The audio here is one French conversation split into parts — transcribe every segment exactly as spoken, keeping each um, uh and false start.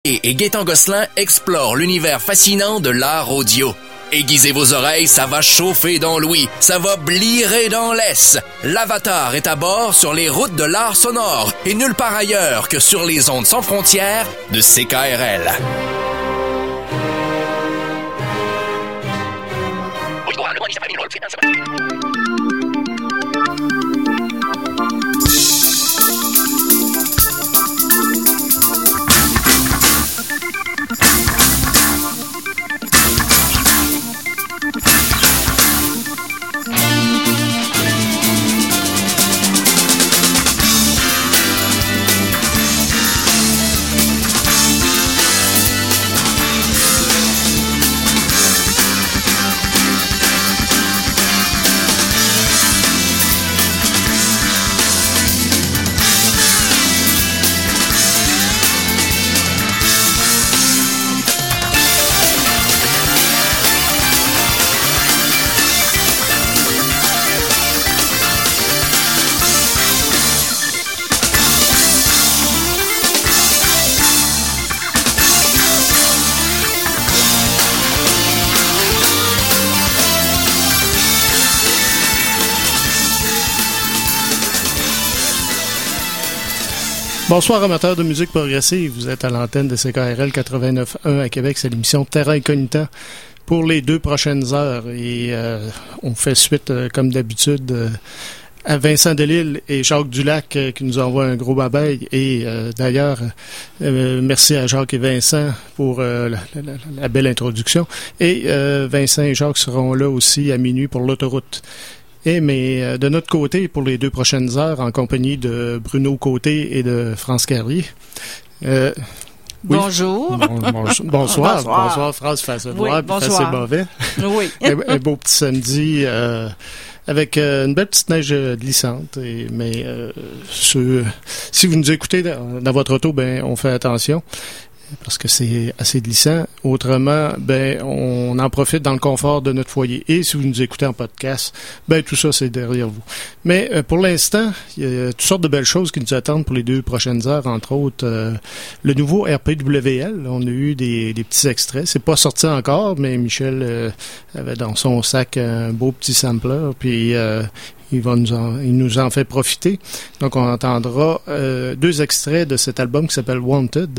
et Gaétan Gosselin explorent l'univers fascinant de l'art audio. Aiguisez vos oreilles, ça va chauffer dans l'ouïe, ça va blirer dans l'ess. L'Avatar est à bord sur les routes de l'art sonore et nulle part ailleurs que sur les ondes sans frontières de C K R L. Bonsoir amateurs de musique progressive, vous êtes à l'antenne de C K R L quatre-vingt-neuf point un à Québec, c'est l'émission Terra Incognita pour les deux prochaines heures et euh, on fait suite euh, comme d'habitude euh, à Vincent Delisle et Jacques Dulac euh, qui nous envoient un gros babaille et euh, d'ailleurs euh, merci à Jacques et Vincent pour euh, la, la, la belle introduction et euh, Vincent et Jacques seront là aussi à minuit pour l'autoroute. Et mais euh, de notre côté, pour les deux prochaines heures, en compagnie de Bruno Côté et de France Carrier. Euh, oui. Bonjour. Bon, bon, bonsoir. Bonsoir. Bonsoir, France, face à voir, puis face à mauvais. Oui. un, un beau petit samedi euh, avec euh, une belle petite neige glissante. Et, mais euh, ce, si vous nous écoutez dans, dans votre auto, ben on fait attention. Parce que c'est assez glissant. Autrement, ben, on en profite dans le confort de notre foyer. Et si vous nous écoutez en podcast, ben, tout ça, c'est derrière vous. Mais euh, pour l'instant, il y a toutes sortes de belles choses qui nous attendent pour les deux prochaines heures. Entre autres, euh, le nouveau R P W L. On a eu des, des petits extraits. C'est pas sorti encore, mais Michel euh, avait dans son sac un beau petit sampler. Puis... Euh, Il, va nous en, il nous en fait profiter. Donc, on entendra euh, deux extraits de cet album qui s'appelle Wanted.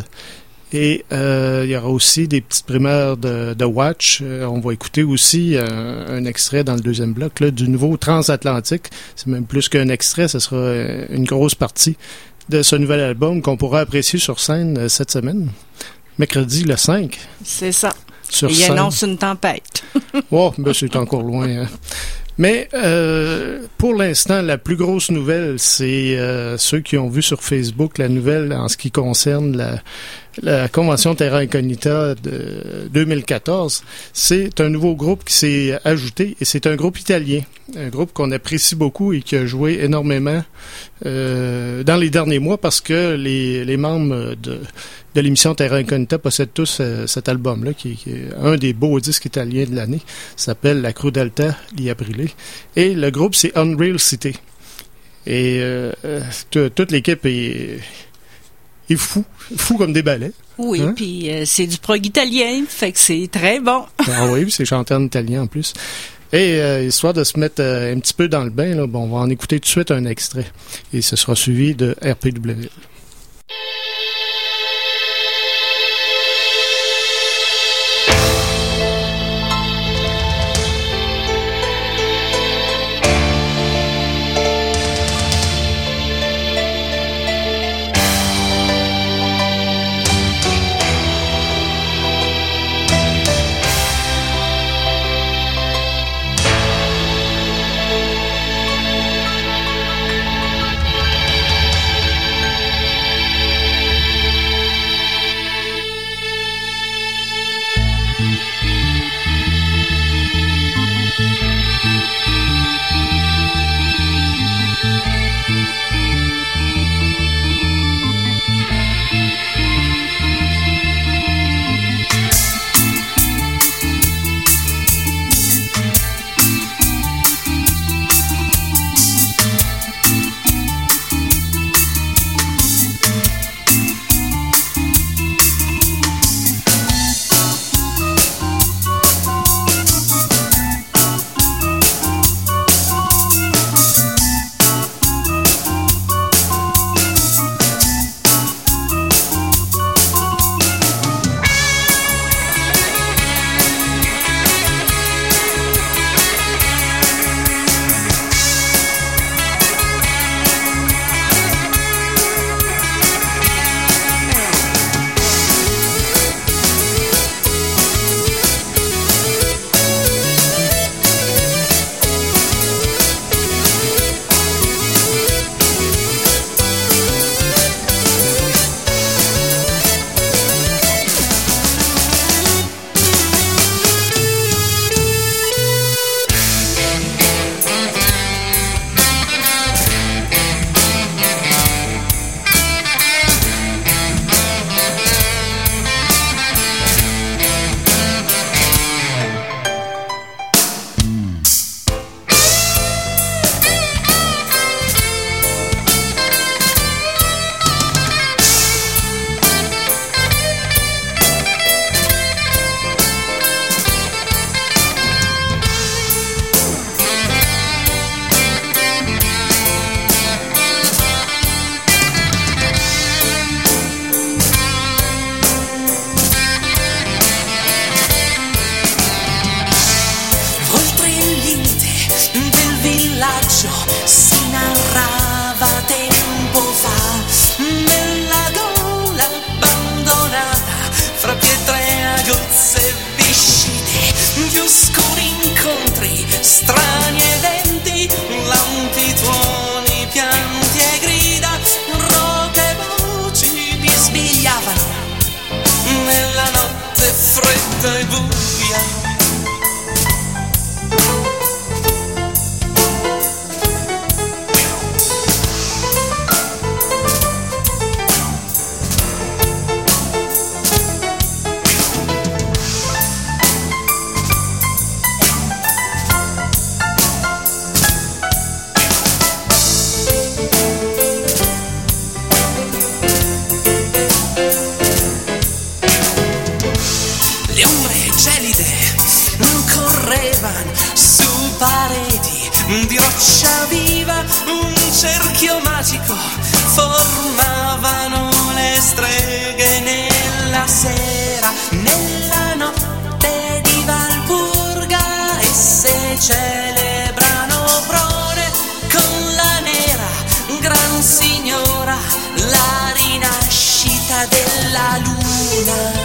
Et euh, il y aura aussi des petites primeurs de, de Watch. Euh, on va écouter aussi euh, un extrait dans le deuxième bloc là, du nouveau Transatlantique. C'est même plus qu'un extrait, ce sera une grosse partie de ce nouvel album qu'on pourra apprécier sur scène euh, cette semaine. Mercredi le cinq. C'est ça. Sur il scène. annonce une tempête. Oh, ben c'est encore loin. Hein. Mais euh, pour l'instant, la plus grosse nouvelle, c'est euh, ceux qui ont vu sur Facebook la nouvelle en ce qui concerne la, la Convention Terra Incognita de deux mille quatorze. C'est un nouveau groupe qui s'est ajouté et c'est un groupe italien. Un groupe qu'on apprécie beaucoup et qui a joué énormément euh, dans les derniers mois parce que les, les membres de, de l'émission Terra Incognita possèdent tous euh, cet album-là qui, qui est un des beaux disques italiens de l'année. Ça s'appelle La Crudeltà di Aprile. Et le groupe, c'est Unreal City. Et euh, t- toute l'équipe est, est fou. Fou comme des balais. Oui, hein? Puis euh, c'est du prog italien, fait que c'est très bon. Ah oui, c'est chanté en italien en plus. Et euh, histoire de se mettre euh, un petit peu dans le bain, là, bon, on va en écouter tout de suite un extrait. Et ce sera suivi de R P W L. fredda e buia. Di roccia viva un cerchio magico formavano le streghe nella sera, nella notte di Valpurga, e se celebrano prole con la nera gran signora, la rinascita della luna.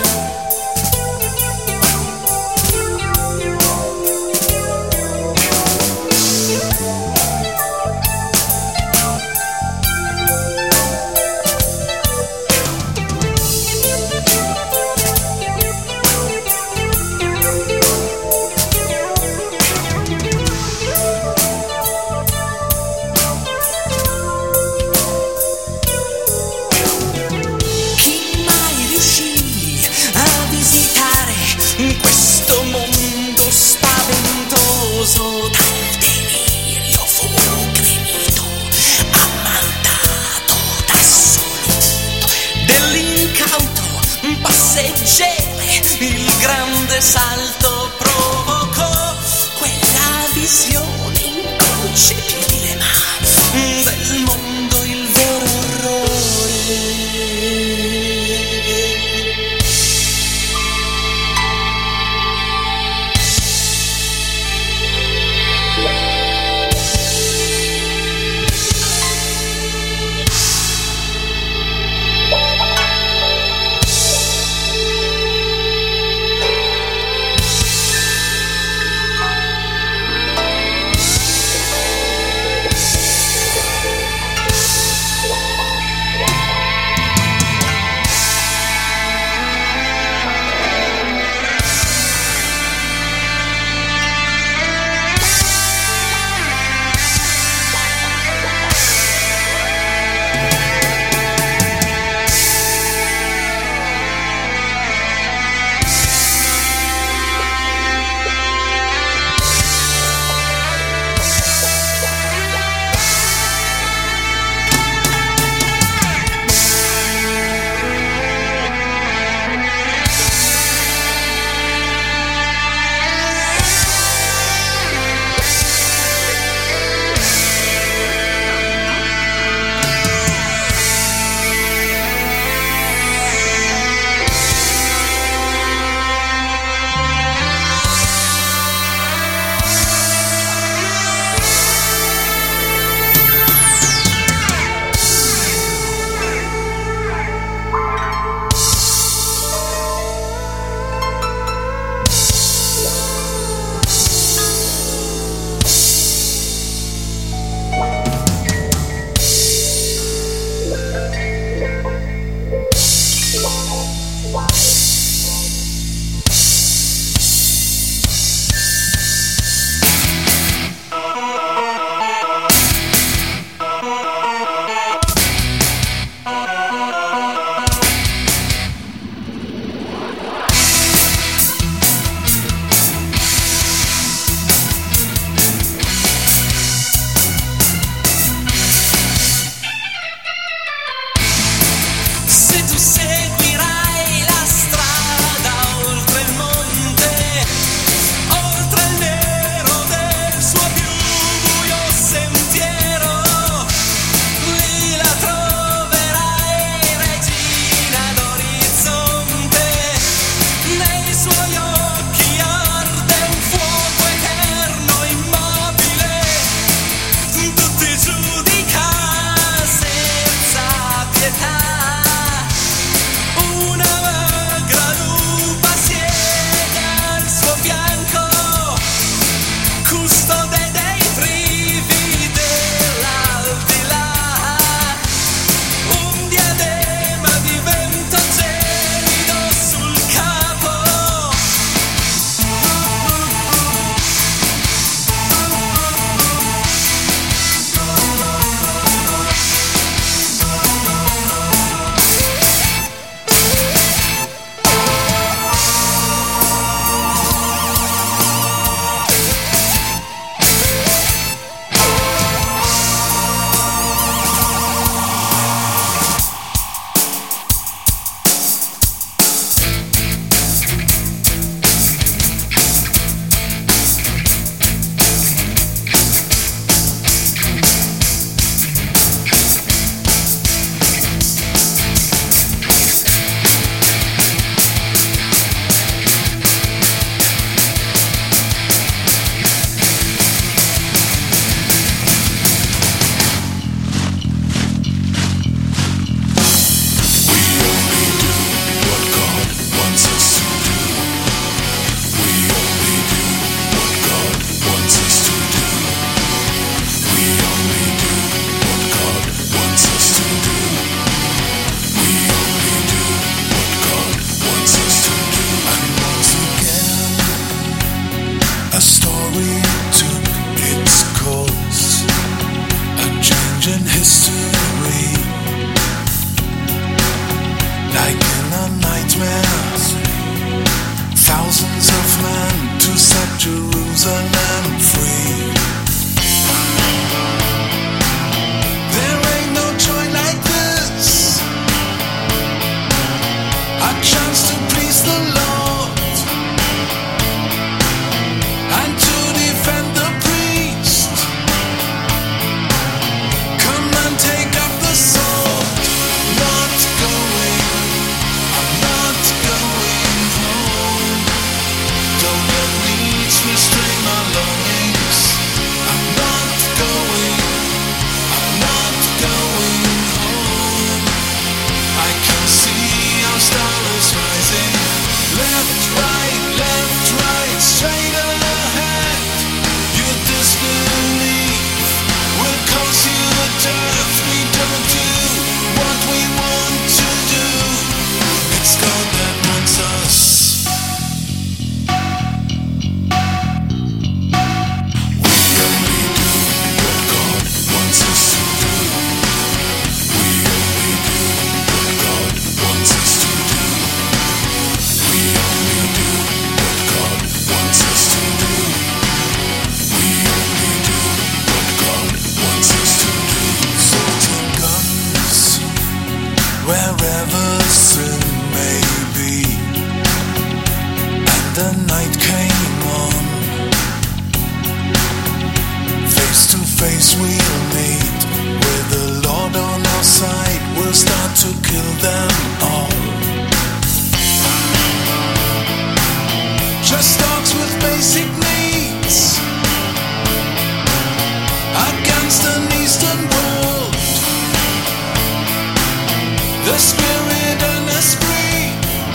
Il grande salto provocò quella visione inconcepibile, ma del mondo il vero orrore. the night came on. Face to face we'll meet. With the Lord on our side, we'll start to kill them all. Just dogs with basic needs against an Eastern world. The spirit and esprit.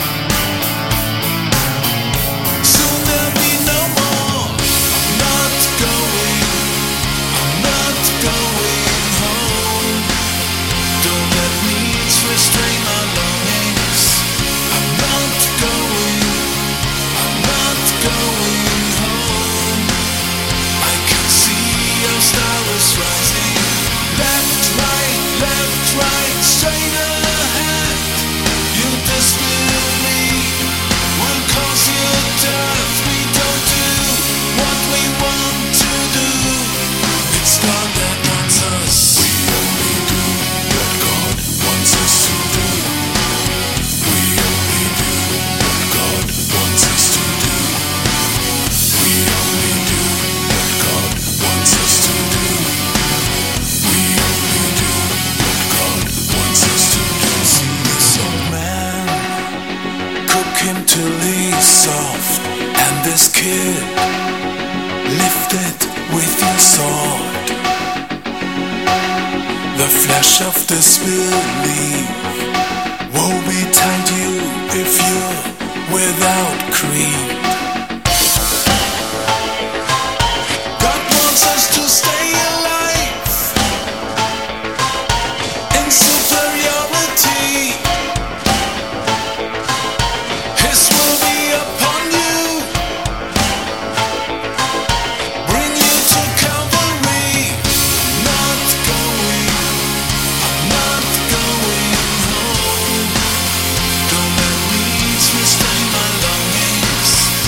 Soon there'll be no more. I'm not going, I'm not going home. Don't let needs restrain my longings. I'm not going, I'm not going home. I can see your star is rising. Left, right, left, right, straight ahead. You disbelieve will cause you death. We don't do what we want to do. It's God that wants us. We only do what God wants us to do. We only do what God wants us to do. We only do what God wants us to do. We only do what God wants us to do. See this old man, cook him till he's soft, and this kid, lift it with your sword. The flesh of disbelief, woe betide you if you're without creed. God wants us to stay alive in superiority. His will be upon you, bring you to Calvary. Not going, I'm not going home. Don't let needs restrain my longings.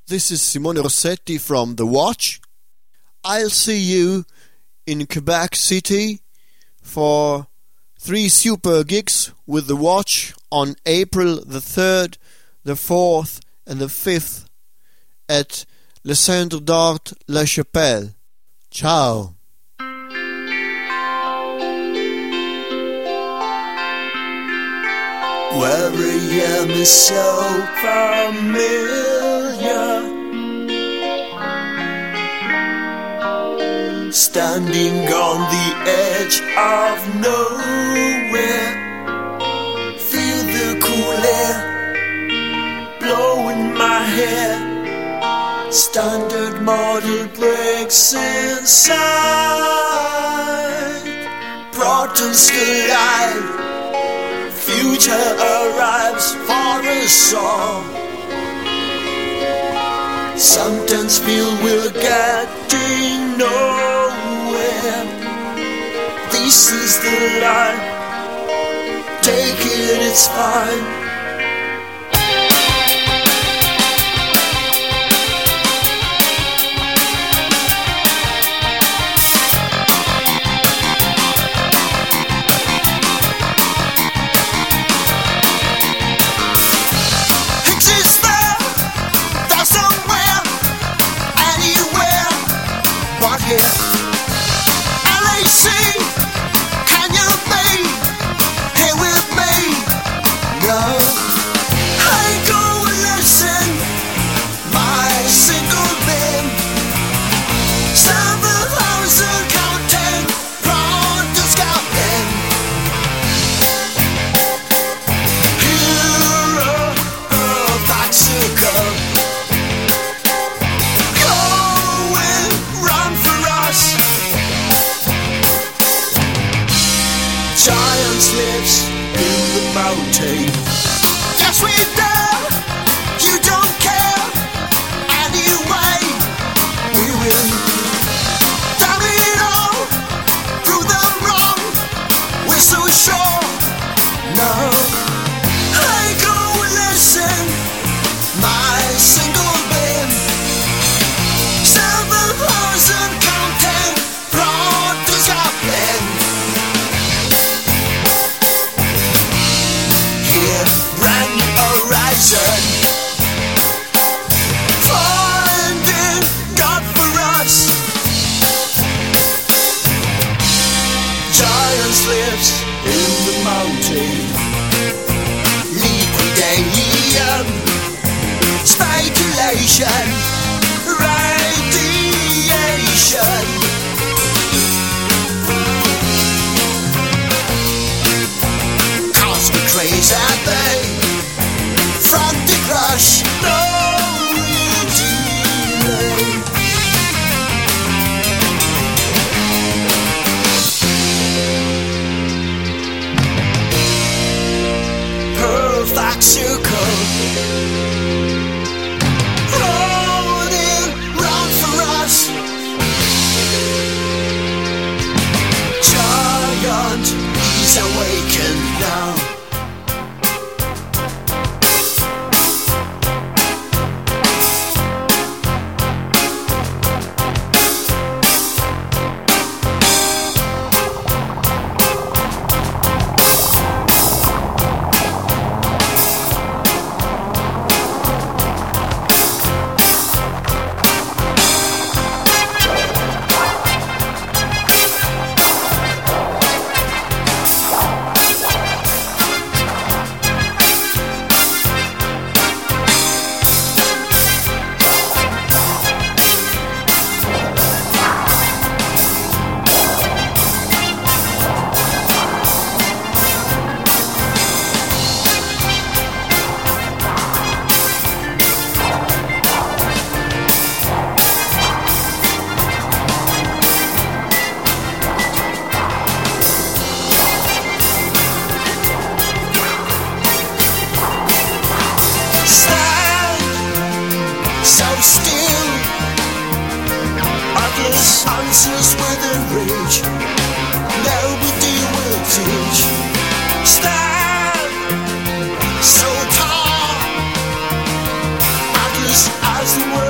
This is Simone Rossetti from The Watch. I'll see you in Quebec City for three super gigs with The Watch on April the third, the fourth and the fifth at Le Centre d'Art La Chapelle. Ciao! Every year is so familiar, standing on the edge of nowhere. Feel the cool air blowing my hair. Standard model breaks inside. Protons collide. Future arrives for a song. Sometimes feel we're getting nowhere. This is the line. Take it, it's fine. L A C, can you be here with me? No, I go and listen. My single bin, seven thousand counting, pronto scouting. Hero of that circle. Giants lives in the mountain. Yes, we dare. You don't care. Anyway, we will. Damn it all. Prove them wrong. We're so sure. No, I go and listen. My single bin. Seven thousand counting. Pronto scouting. Brand new horizon, finding God for us. Giants lives in the mountain. Liquidation, speculation, radiation. Cosmic rays at bay. From the crush, no delay. Perfect circle, rolling round for us. Giant is awakened now. Answers within reach. Nobody will teach. Stand so tall. Atlas as the world.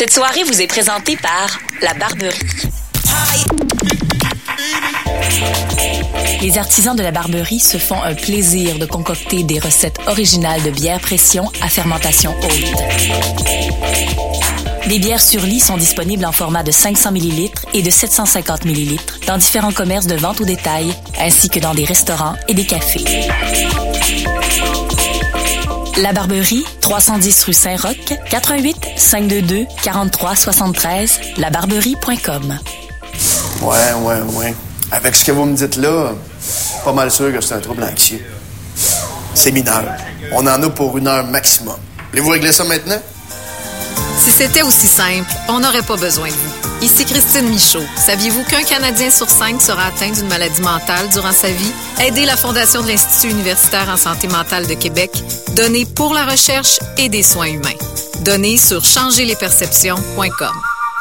Cette soirée vous est présentée par La Barberie. Les artisans de La Barberie se font un plaisir de concocter des recettes originales de bière pression à fermentation haute. Les bières sur lit sont disponibles en format de cinq cents millilitres et de sept cent cinquante millilitres dans différents commerces de vente au détail, ainsi que dans des restaurants et des cafés. La Barberie, trois cent dix rue Saint-Roch, quatre un huit, cinq deux deux, quarante-trois soixante-treize, labarberie point com. Ouais, ouais, ouais. Avec ce que vous me dites là, pas mal sûr que c'est un trouble anxieux. C'est mineur. On en a pour une heure maximum. Voulez-vous régler ça maintenant? Si c'était aussi simple, on n'aurait pas besoin de vous. Ici Christine Michaud. Saviez-vous qu'un Canadien sur cinq sera atteint d'une maladie mentale durant sa vie? Aidez la Fondation de l'Institut universitaire en santé mentale de Québec. Donnez pour la recherche et des soins humains. Donnez sur changer les perceptions point com.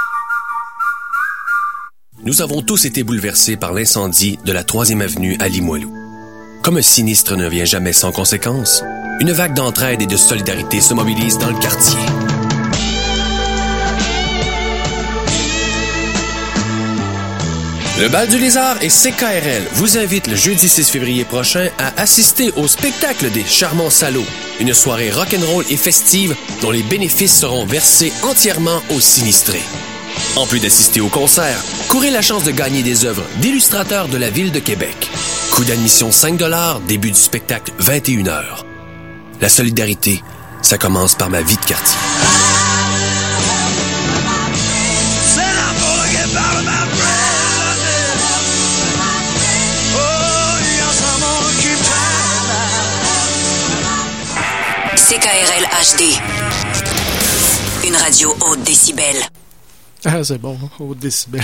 Nous avons tous été bouleversés par l'incendie de la troisième avenue à Limoilou. Comme un sinistre ne vient jamais sans conséquences, une vague d'entraide et de solidarité se mobilise dans le quartier. Le Bal du Lézard et C K R L vous invitent le jeudi six février prochain à assister au spectacle des Charmants Salauds, une soirée rock'n'roll et festive dont les bénéfices seront versés entièrement aux sinistrés. En plus d'assister au concert, courez la chance de gagner des œuvres d'illustrateurs de la ville de Québec. Coût d'admission cinq dollars, début du spectacle vingt et une heures. La solidarité, ça commence par ma vie de quartier. C K R L H D. Une radio haute décibel. Ah, c'est bon, haute décibel.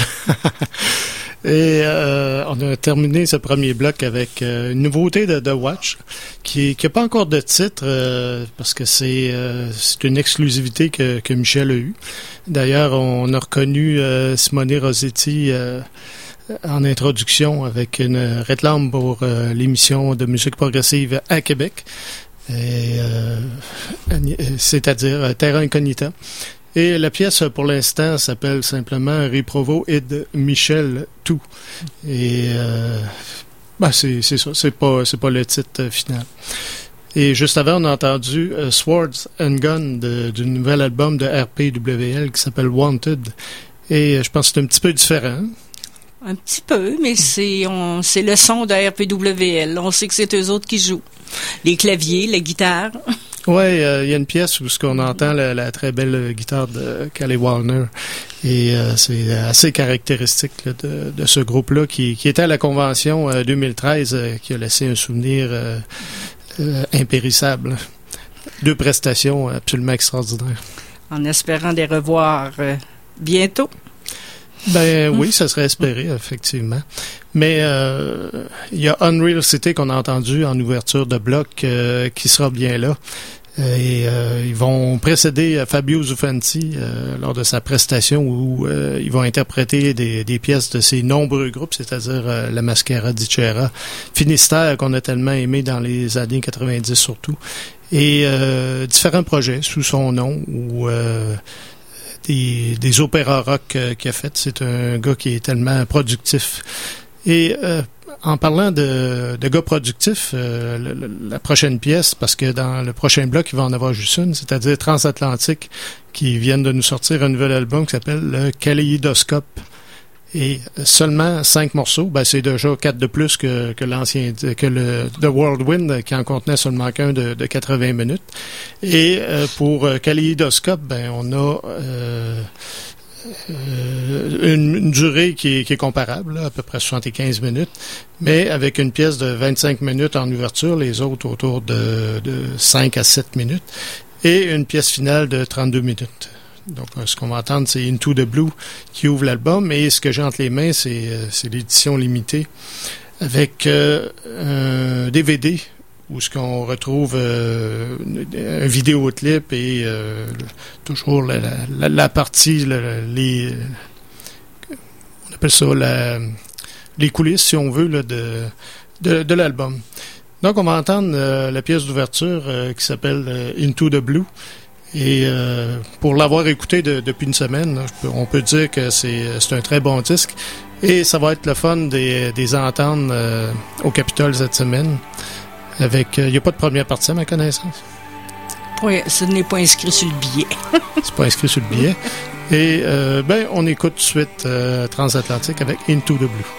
Et euh, on a terminé ce premier bloc avec euh, une nouveauté de The Watch qui n'a pas encore de titre euh, parce que c'est euh, c'est une exclusivité que, que Michel a eue. D'ailleurs, on a reconnu euh, Simone Rossetti euh, en introduction avec une réclame pour euh, l'émission de musique progressive à Québec. Et, euh, c'est-à-dire Terra Incognita. Et la pièce, pour l'instant, s'appelle simplement Riprovo id Michel tout. Et euh, ben c'est, c'est ça, c'est pas, c'est pas le titre final. Et juste avant, on a entendu uh, Swords and Gun de, du nouvel album de R P W L qui s'appelle Wanted. Et je pense que c'est un petit peu différent. Un petit peu, mais c'est, on, c'est le son de R P W L. On sait que c'est eux autres qui jouent. Les claviers, la guitare. Oui, il euh, y a une pièce où ce qu'on entend la, la très belle guitare de Callie Wallner. Et euh, c'est assez caractéristique là, de, de ce groupe-là qui, qui était à la convention euh, deux mille treize, euh, qui a laissé un souvenir euh, euh, impérissable. Deux prestations absolument extraordinaires. En espérant les revoir euh, bientôt. Ben oui, ça serait espéré, effectivement. Mais euh, il y a Unreal City qu'on a entendu en ouverture de bloc euh, qui sera bien là. Et euh, ils vont précéder Fabio Zufanti euh, lors de sa prestation où euh, ils vont interpréter des, des pièces de ses nombreux groupes, c'est-à-dire euh, La Mascara di Cera, Finistère qu'on a tellement aimé dans les années quatre-vingt-dix surtout, et euh, différents projets sous son nom où euh, Des, des opéras rock euh, qu'il a fait. C'est un gars qui est tellement productif. Et euh, en parlant de, de gars productifs, euh, le, le, la prochaine pièce, parce que dans le prochain bloc, il va en avoir juste une, c'est-à-dire Transatlantique, qui viennent de nous sortir un nouvel album qui s'appelle le Kaléidoscope. Et seulement cinq morceaux, ben c'est déjà quatre de plus que, que l'ancien, que le The Whirlwind qui en contenait seulement qu'un de, de quatre-vingts minutes. Et euh, pour euh, Kaléidoscope, ben on a euh, euh, une, une durée qui est, qui est comparable, là, à peu près soixante-quinze minutes, mais avec une pièce de vingt-cinq minutes en ouverture, les autres autour de, de cinq à sept minutes, et une pièce finale de trente-deux minutes. Donc, ce qu'on va entendre, c'est Into the Blue qui ouvre l'album. Et ce que j'ai entre les mains, c'est, c'est l'édition limitée avec euh, un D V D où ce qu'on retrouve euh, un vidéoclip et euh, toujours la, la, la partie, la, les, on appelle ça la, les coulisses, si on veut, là, de, de, de l'album. Donc, on va entendre euh, la pièce d'ouverture euh, qui s'appelle euh, Into the Blue. Et euh, pour l'avoir écouté de, depuis une semaine, là, je peux, on peut dire que c'est, c'est un très bon disque. Et ça va être le fun des, des entendre euh, au Capitole cette semaine. Avec, il euh, n'y a pas de première partie à ma connaissance. Oui, ce n'est pas inscrit sur le billet. C'est pas inscrit sur le billet. Et euh, ben, on écoute tout de suite euh, Transatlantique avec Into the Blue.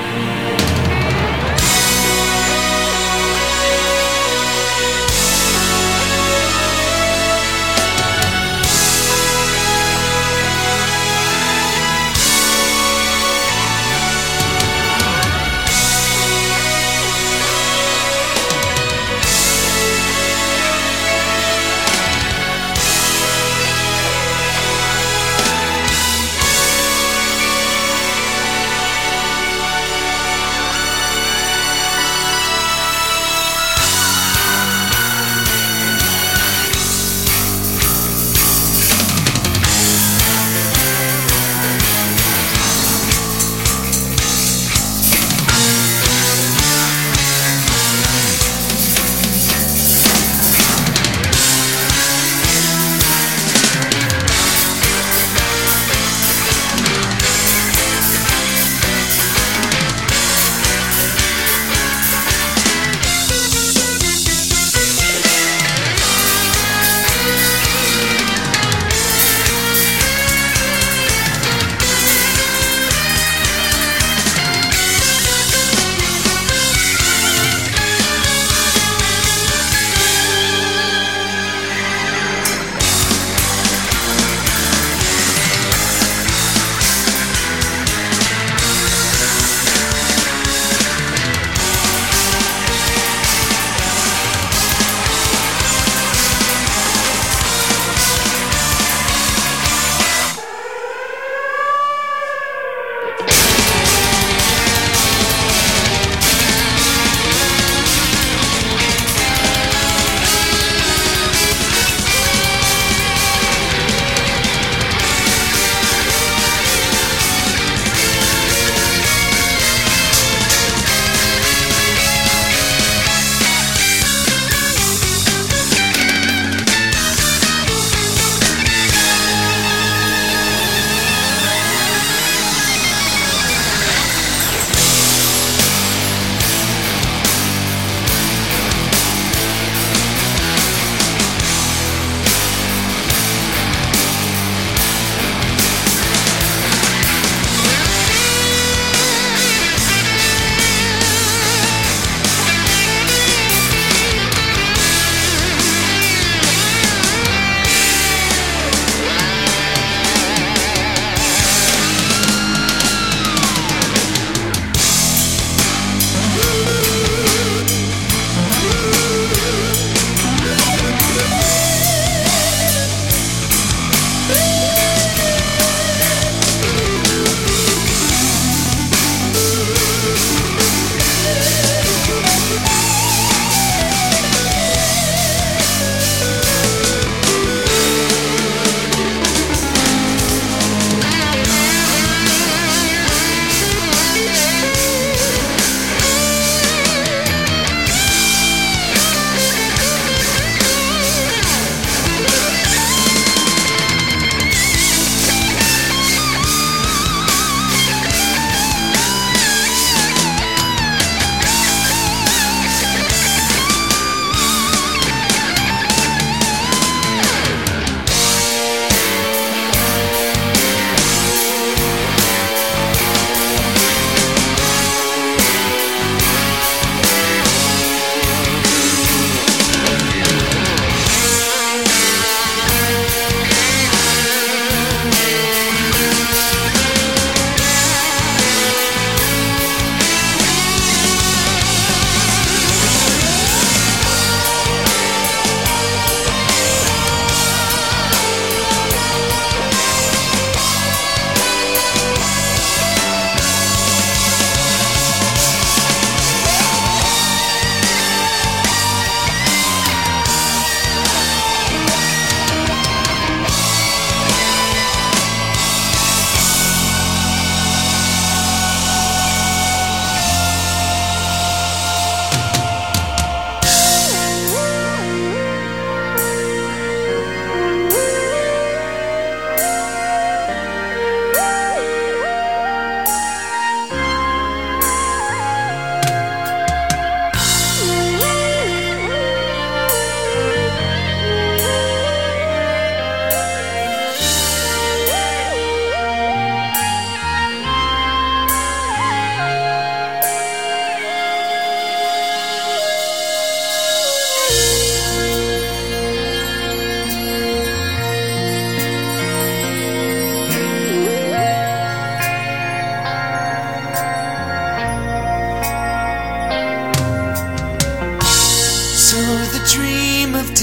Thank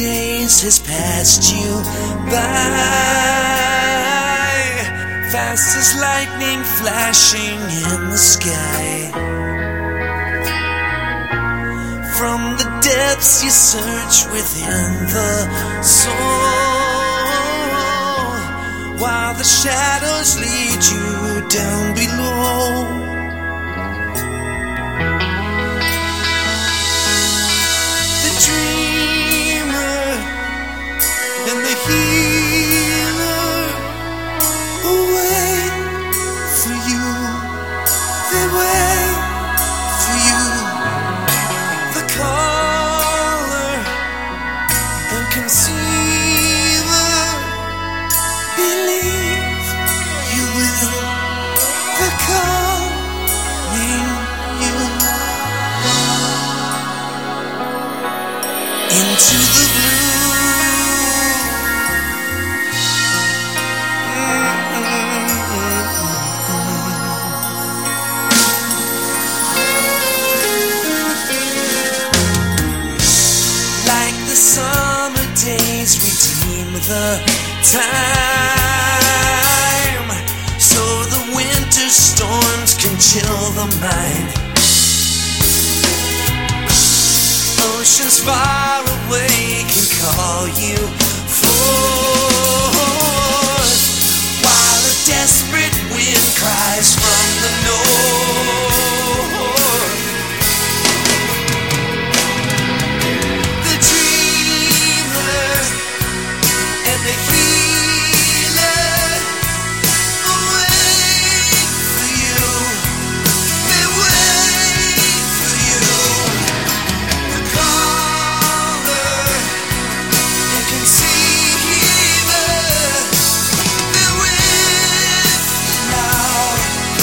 days has passed you by, fast as lightning flashing in the sky. From the depths you search within the soul, while the shadows lead you down below. The dreamer and the healer wait for you. They wait for you. The caller and conceiver believe you will. The calling you into the blue. Like the summer days redeem the time, so the winter storms can chill the mind. Oceans far away can call you forth, while a desperate wind cries from the north. The dreamer and the healer wait for you. They wait for you. The caller and conceiver, they're with you now.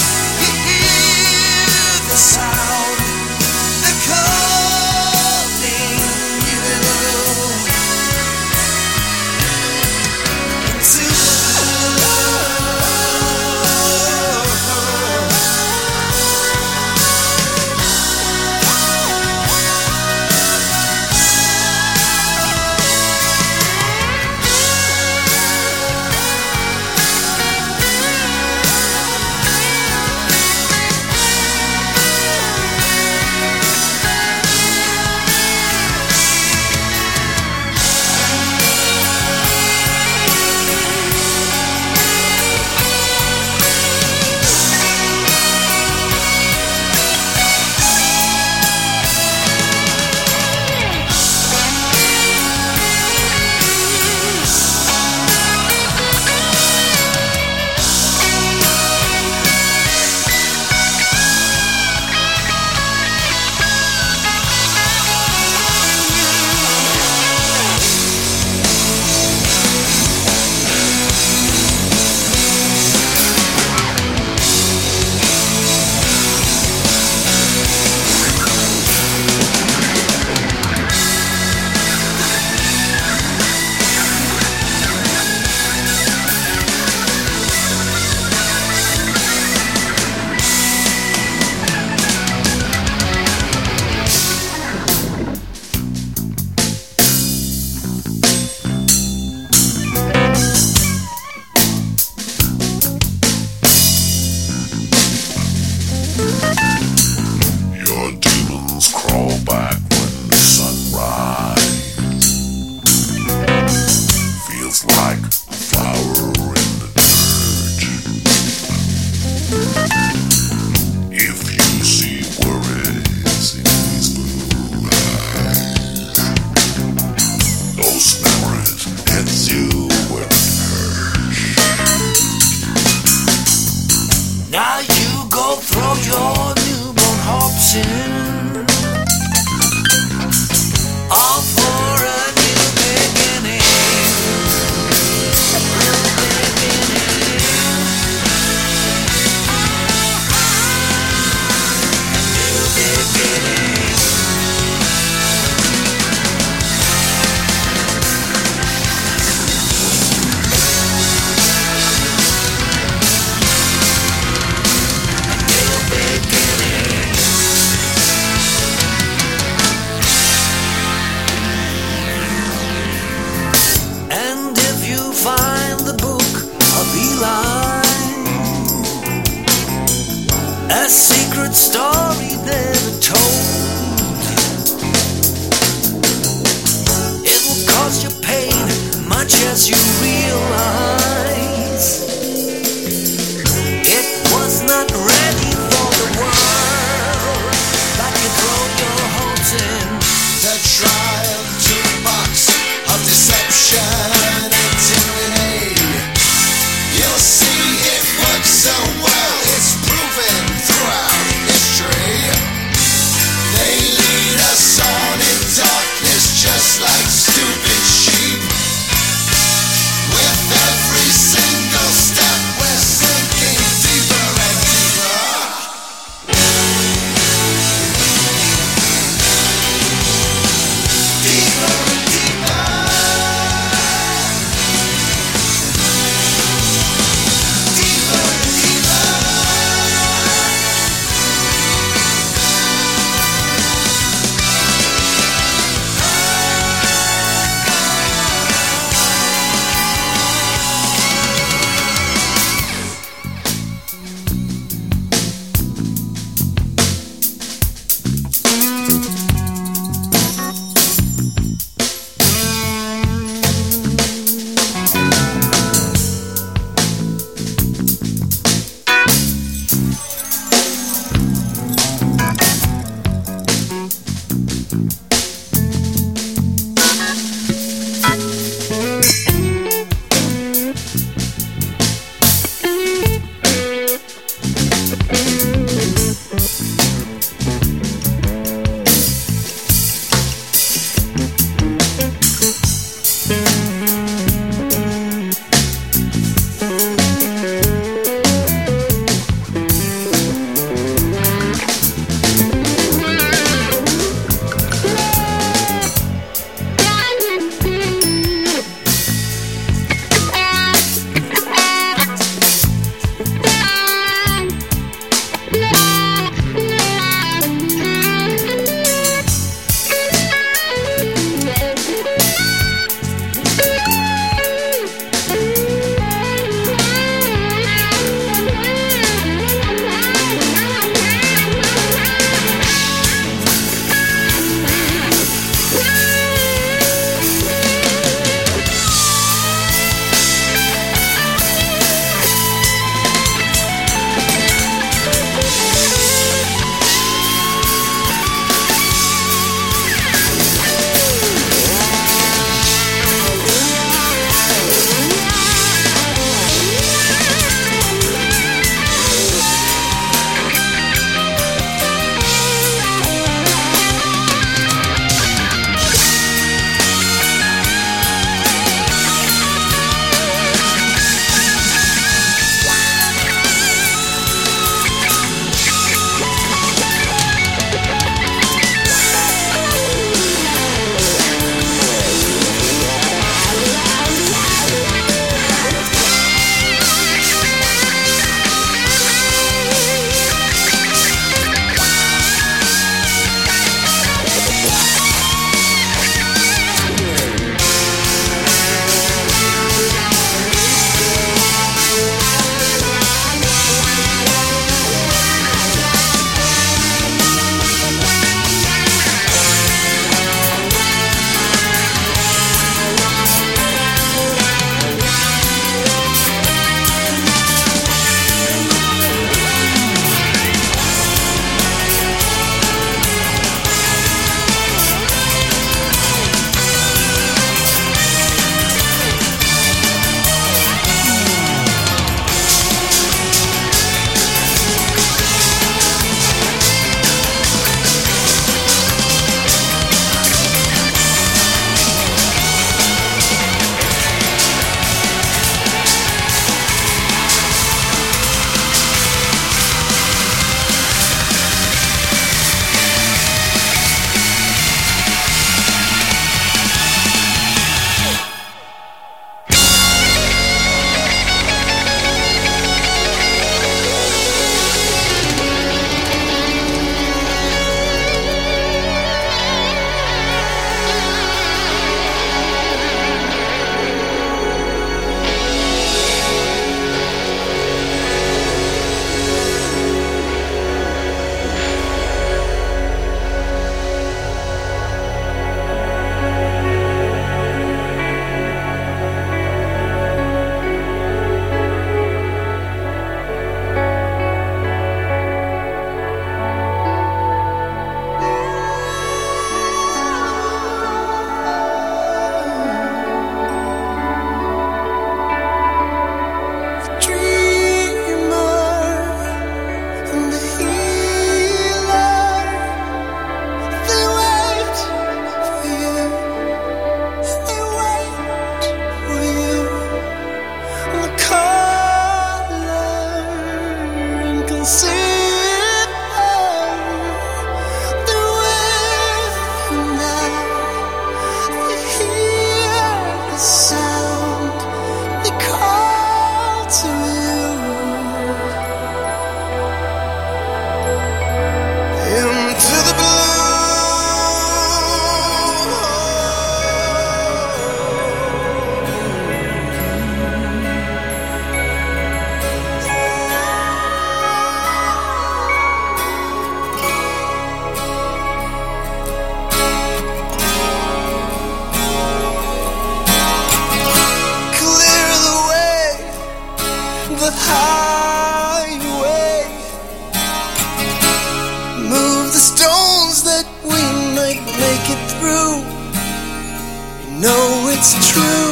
it's true.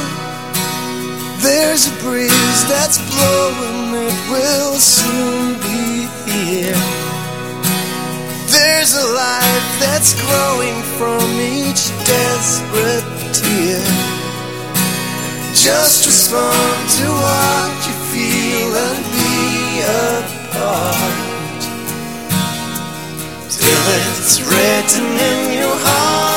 There's a breeze that's blowing, it will soon be here. There's a life that's growing from each desperate tear. Just respond to what you feel and be apart till it's written in your heart.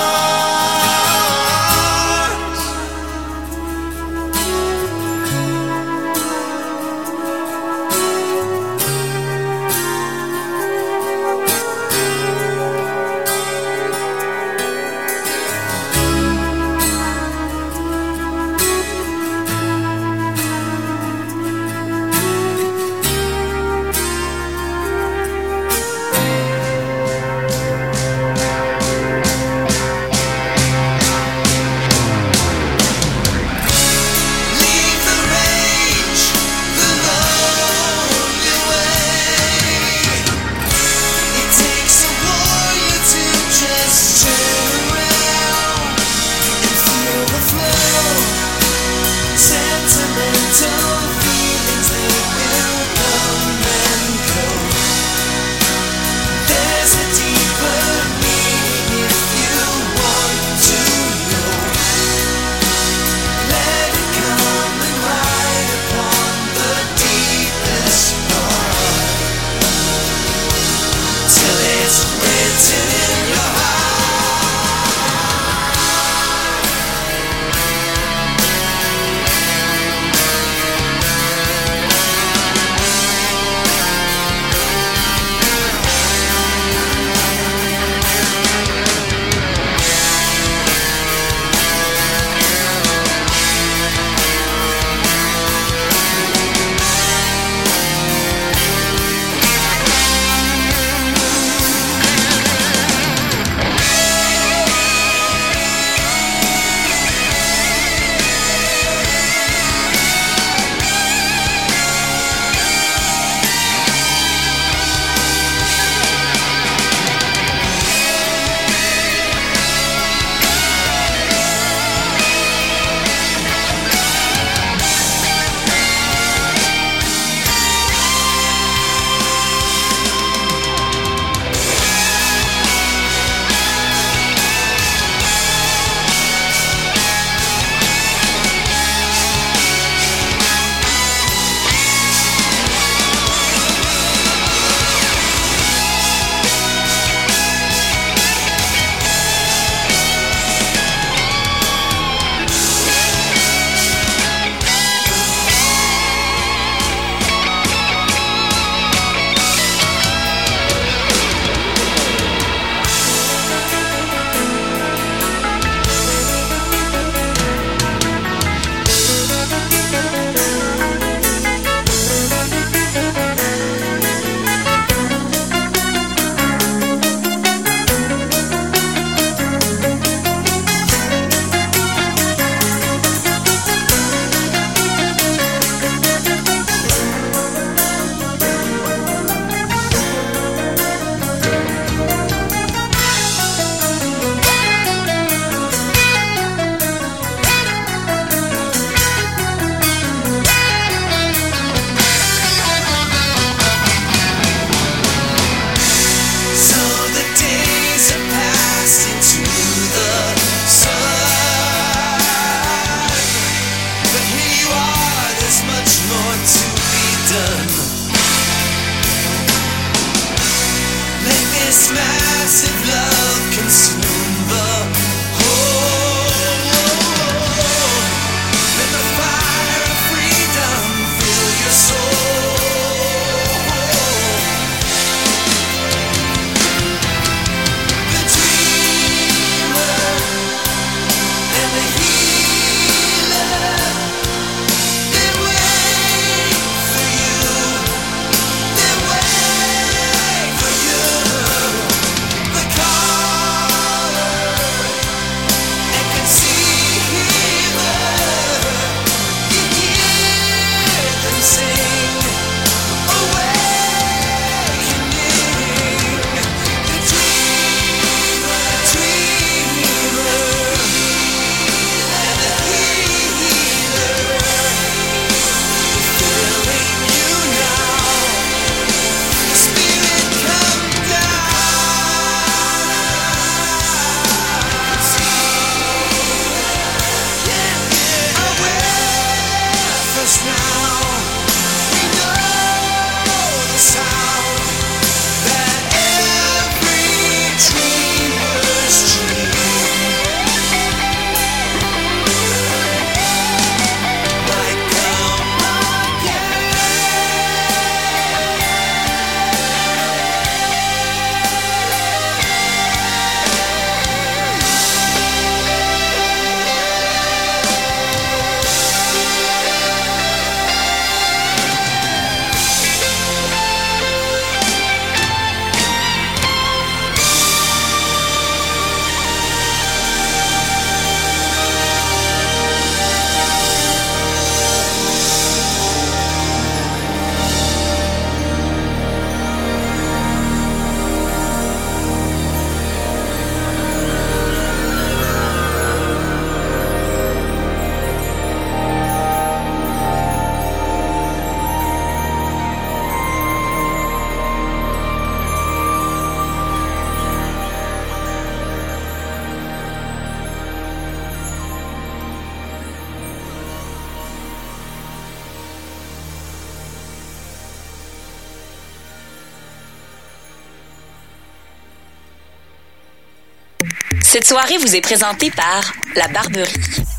Cette soirée vous est présentée par La Barberie.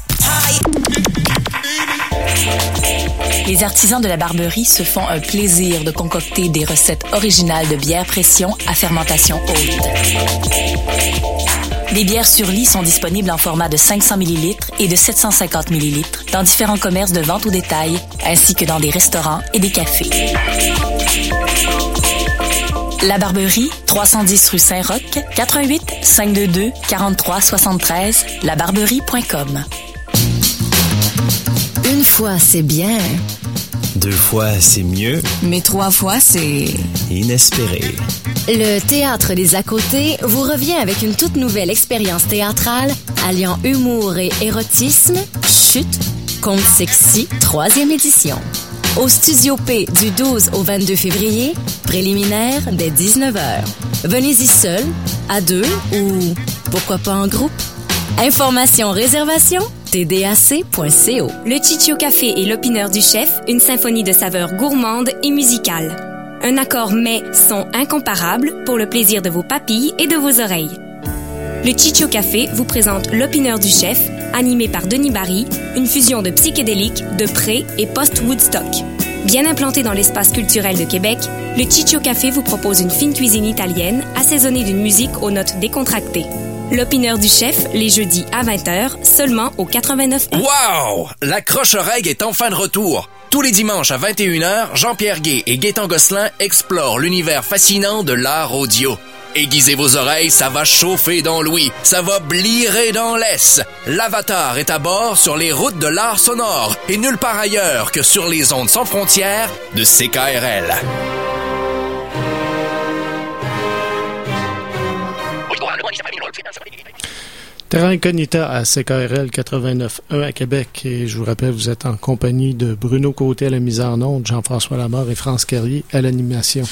Les artisans de La Barberie se font un plaisir de concocter des recettes originales de bière pression à fermentation haute. Les bières sur lit sont disponibles en format de cinq cents millilitres et de sept cent cinquante millilitres dans différents commerces de vente au détail, ainsi que dans des restaurants et des cafés. La Barberie, trois cent dix rue Saint-Roch, quatre-vingt-huit cinq deux deux quarante-trois soixante-treize, labarberie point com. Une fois, c'est bien. Deux fois, c'est mieux. Mais trois fois, c'est... inespéré. Le Théâtre des À-Côtés vous revient avec une toute nouvelle expérience théâtrale alliant humour et érotisme. Chut! Conte sexy, troisième édition. Au Studio P du douze au vingt-deux février, préliminaire dès dix-neuf heures. Venez-y seul, à deux ou pourquoi pas en groupe. Informations, réservations, t d a c point c o. Le Chicho Café et l'Opineur du Chef, une symphonie de saveurs gourmandes et musicales. Un accord mets-son incomparable pour le plaisir de vos papilles et de vos oreilles. Le Chicho Café vous présente l'Opineur du Chef, animé par Denis Barry, une fusion de psychédélique, de pré et post-Woodstock. Bien implanté dans l'espace culturel de Québec, le Chicho Café vous propose une fine cuisine italienne assaisonnée d'une musique aux notes décontractées. L'Opineur du Chef, les jeudis à vingt heures, seulement au quatre-vingt-neuf. Wow! La Croche-Oreille est enfin de retour. Tous les dimanches à vingt et une heures, Jean-Pierre Gué et Gaétan Gosselin explorent l'univers fascinant de l'art audio. Aiguisez vos oreilles, ça va chauffer dans l'ouïe, ça va blirer dans l'ess. L'Avatar est à bord sur les routes de l'art sonore et nulle part ailleurs que sur les ondes sans frontières de C K R L. Terra Incognita à C K R L quatre-vingt-neuf un à Québec. Et je vous rappelle, vous êtes en compagnie de Bruno Côté à la mise en onde, Jean-François Lamar et France Carrier à l'animation.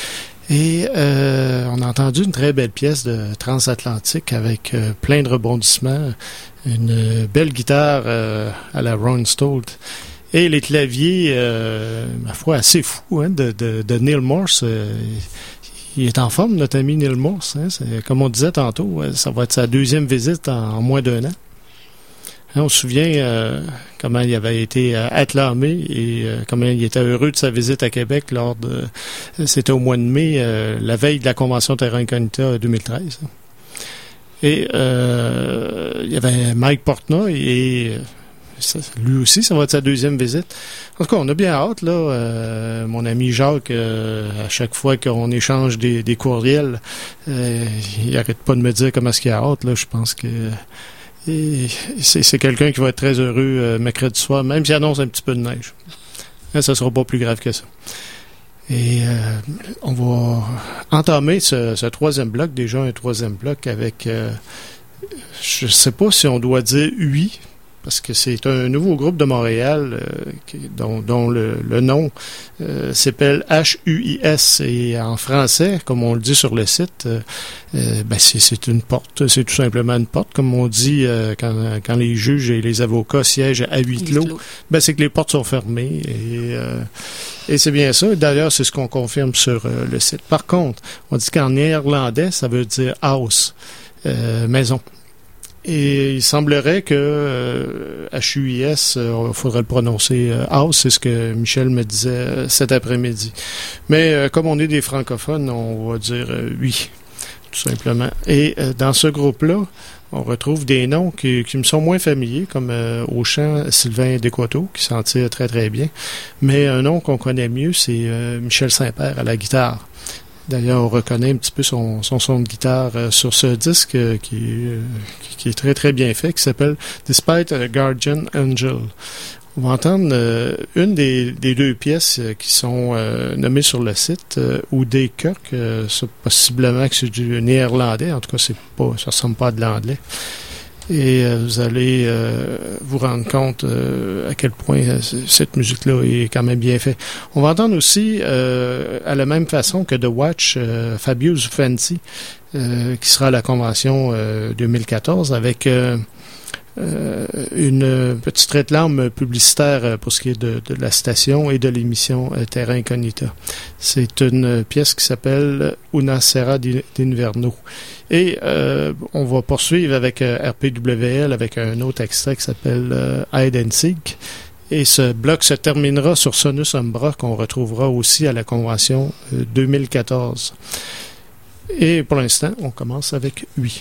Et euh, on a entendu une très belle pièce de Transatlantique avec euh, plein de rebondissements, une belle guitare euh, à la Ron Stolt et les claviers, euh, ma foi, assez fous hein, de, de, de Neil Morse. Euh, il est en forme, notre ami Neil Morse. Hein, c'est, comme on disait tantôt, ça va être sa deuxième visite en, en moins d'un an. Hein, on se souvient euh, comment il avait été euh, acclamé et euh, comment il était heureux de sa visite à Québec lors de... C'était au mois de mai, euh, la veille de la Convention Terra Incognita deux mille treize. Hein. Et euh, il y avait Mike Portnoy et... Ça, lui aussi, ça va être sa deuxième visite. En tout cas, on a bien hâte, là. Euh, mon ami Jacques, euh, à chaque fois qu'on échange des, des courriels, euh, il arrête pas de me dire comment est-ce qu'il a hâte, là. Je pense que et c'est, c'est quelqu'un qui va être très heureux euh, mercredi soir, même s'il annonce un petit peu de neige. Là, ça sera pas plus grave que ça. Et euh, on va entamer ce, ce troisième bloc, déjà un troisième bloc avec... Euh, je sais pas si on doit dire oui, parce que c'est un nouveau groupe de Montréal euh, qui, dont, dont le, le nom euh, s'appelle H U I S et en français, comme on le dit sur le site, euh, euh, ben c'est, c'est une porte, c'est tout simplement une porte, comme on dit euh, quand, quand les juges et les avocats siègent à huis clos, ben c'est que les portes sont fermées et, euh, et c'est bien ça. D'ailleurs, c'est ce qu'on confirme sur euh, le site. Par contre, on dit qu'en néerlandais, ça veut dire house, euh, maison. Et il semblerait que euh, H U I S, il euh, faudrait le prononcer euh, house, c'est ce que Michel me disait euh, cet après-midi. Mais euh, comme on est des francophones, on va dire euh, oui, tout simplement. Et euh, dans ce groupe-là, on retrouve des noms qui, qui me sont moins familiers, comme euh, au chant Sylvain Descoteaux, qui s'en tire très très bien. Mais un nom qu'on connaît mieux, c'est euh, Michel Saint-Père à la guitare. D'ailleurs, on reconnaît un petit peu son, son son de guitare euh, sur ce disque euh, qui, euh, qui, qui est très très bien fait, qui s'appelle Despite a Guardian Angel. On va entendre euh, une des, des deux pièces euh, qui sont euh, nommées sur le site, euh, Oude Kirk, euh, possiblement que c'est du néerlandais, en tout cas c'est pas, ça ressemble pas à de l'anglais. Et euh, vous allez euh, vous rendre compte euh, à quel point euh, cette musique-là est quand même bien faite. On va entendre aussi, euh, à la même façon que The Watch, euh, Fabius Fancy, euh, qui sera à la convention euh, deux mille quatorze, avec euh, euh, une petite réclame publicitaire pour ce qui est de, de la station et de l'émission euh, Terra Incognita. C'est une pièce qui s'appelle Una Sera d'Inverno. Et euh, on va poursuivre avec euh, R P W L avec un autre extrait qui s'appelle euh, Hide and Seek. Et ce bloc se terminera sur Sonus Umbra, qu'on retrouvera aussi à la convention euh, deux mille quatorze. Et pour l'instant, on commence avec Ui.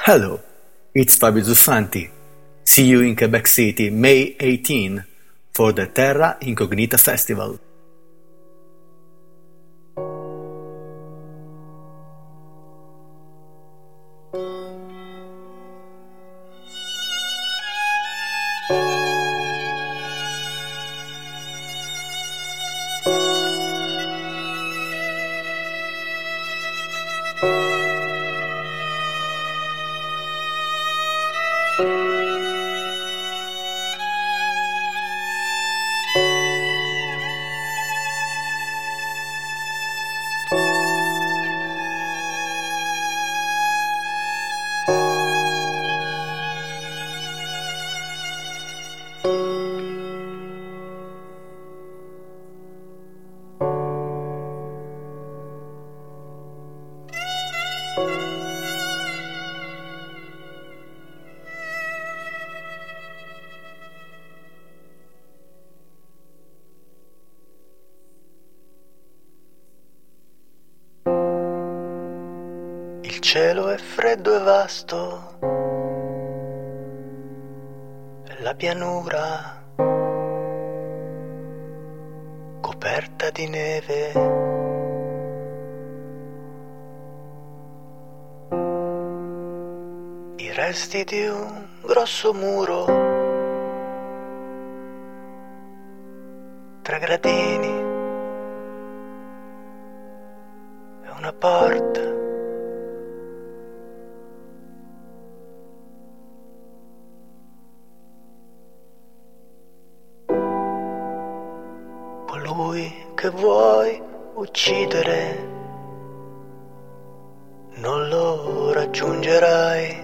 Hello, it's Fabio Zuffanti. See you in Quebec City May eighteenth for the Terra Incognita Festival. Il cielo è freddo e vasto, e la pianura coperta di neve. I resti di un grosso muro, tre gradini e una porta. Colui che vuoi uccidere non lo raggiungerai,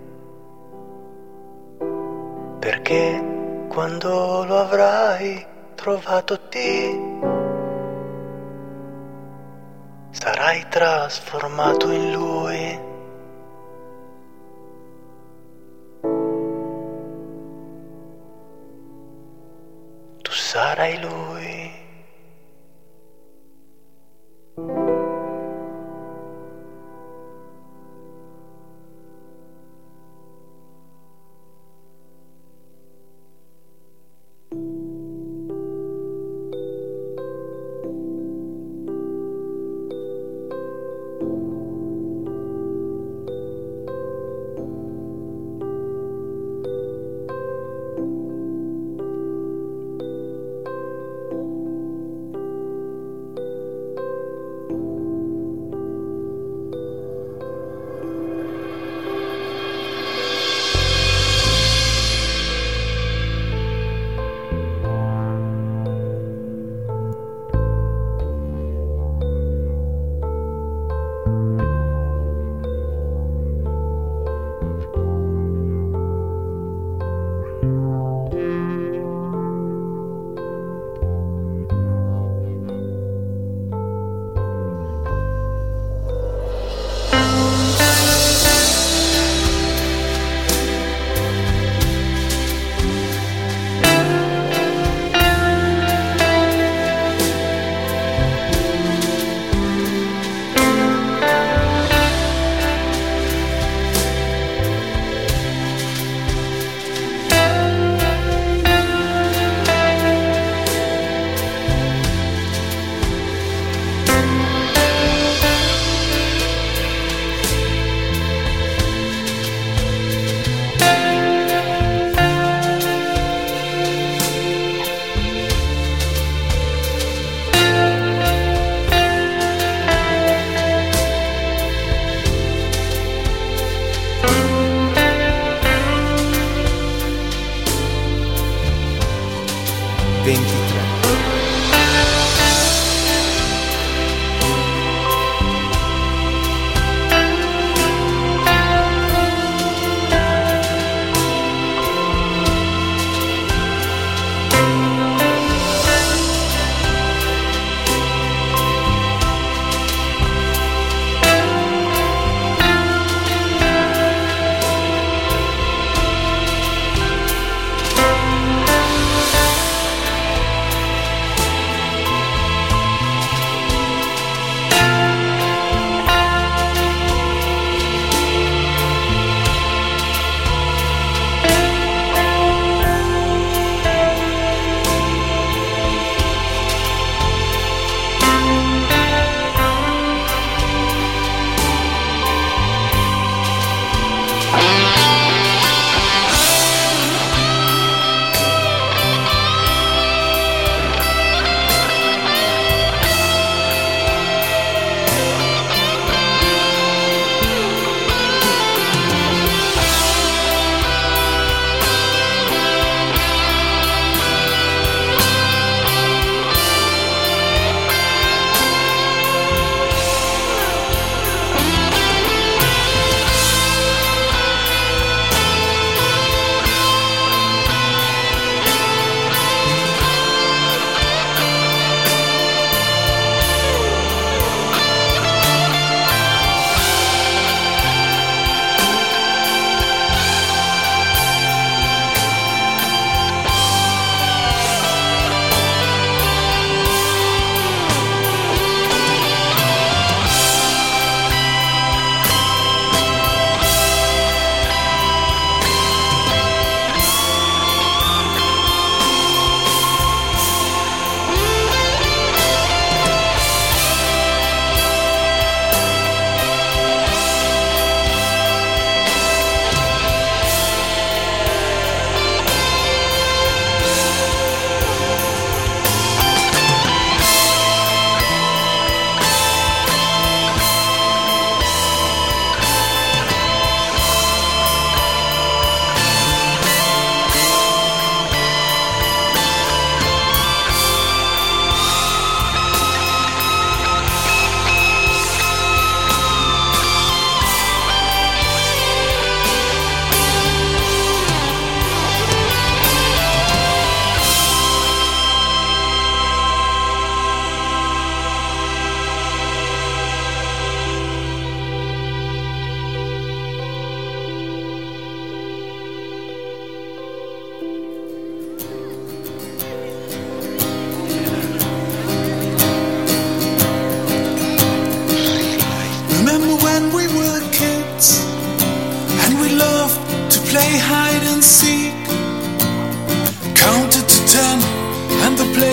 perché quando lo avrai trovato ti sarai trasformato in lui. Tu sarai lui.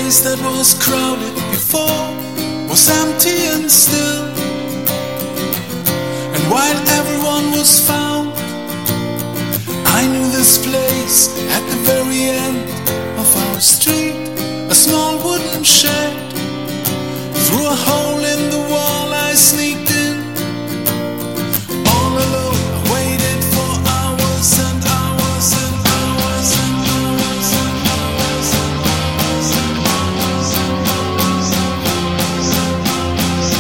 place that was crowded before was empty and still. And while everyone was found, I knew this place at the very end of our street, a small wooden shed. Through a hole in the wall I sneaked in. All alone I waited for hours and hours and hours and hours and hours and hours and hours and hours and hours and hours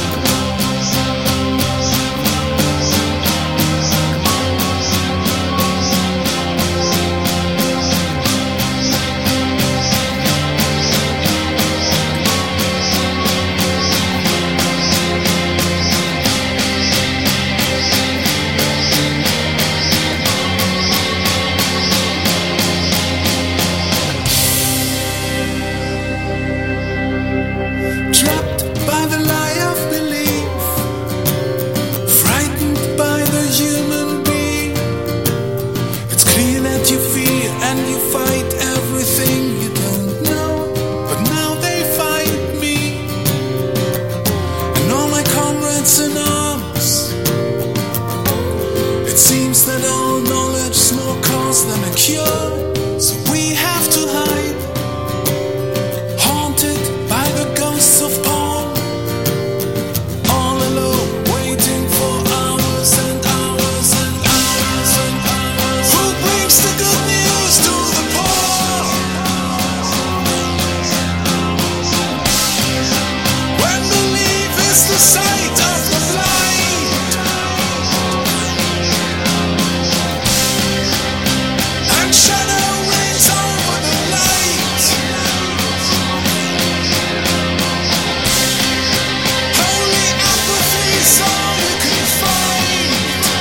trapped by the lie of belief, frightened by the human being. It's clear that you fear and you fight everything you don't know, but now they fight me and all my comrades in arms. It seems that all knowledge is more cause than a cure, so we have to hide, haunted by the ghosts of Paul. All alone, waiting for hours and hours and hours and hours. Who brings the good news to the poor? When belief is the sight of the blind, and shadow reigns over the light. Holy apathy's all you can find.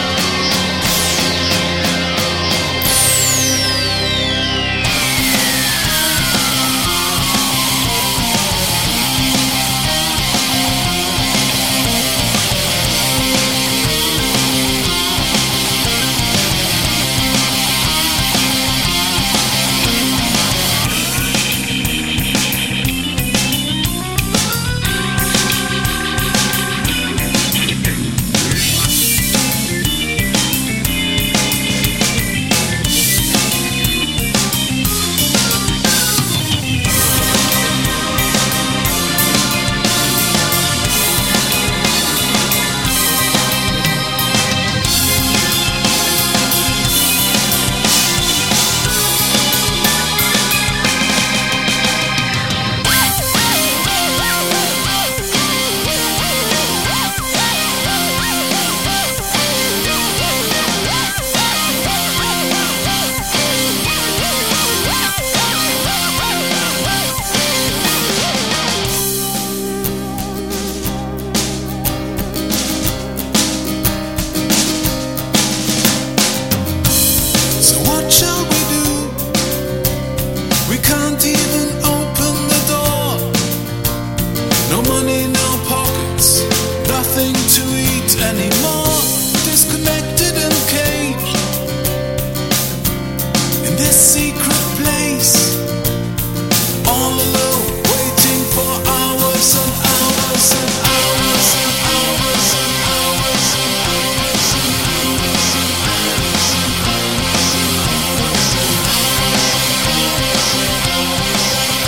So what shall we do? We can't even open the door. No money in our pockets, nothing to eat anymore. Disconnected and caged in this secret place. All alone, waiting for hours and hours and hours and hours and hours and hours and hours and hours and hours and hours and hours and hours and hours and hours.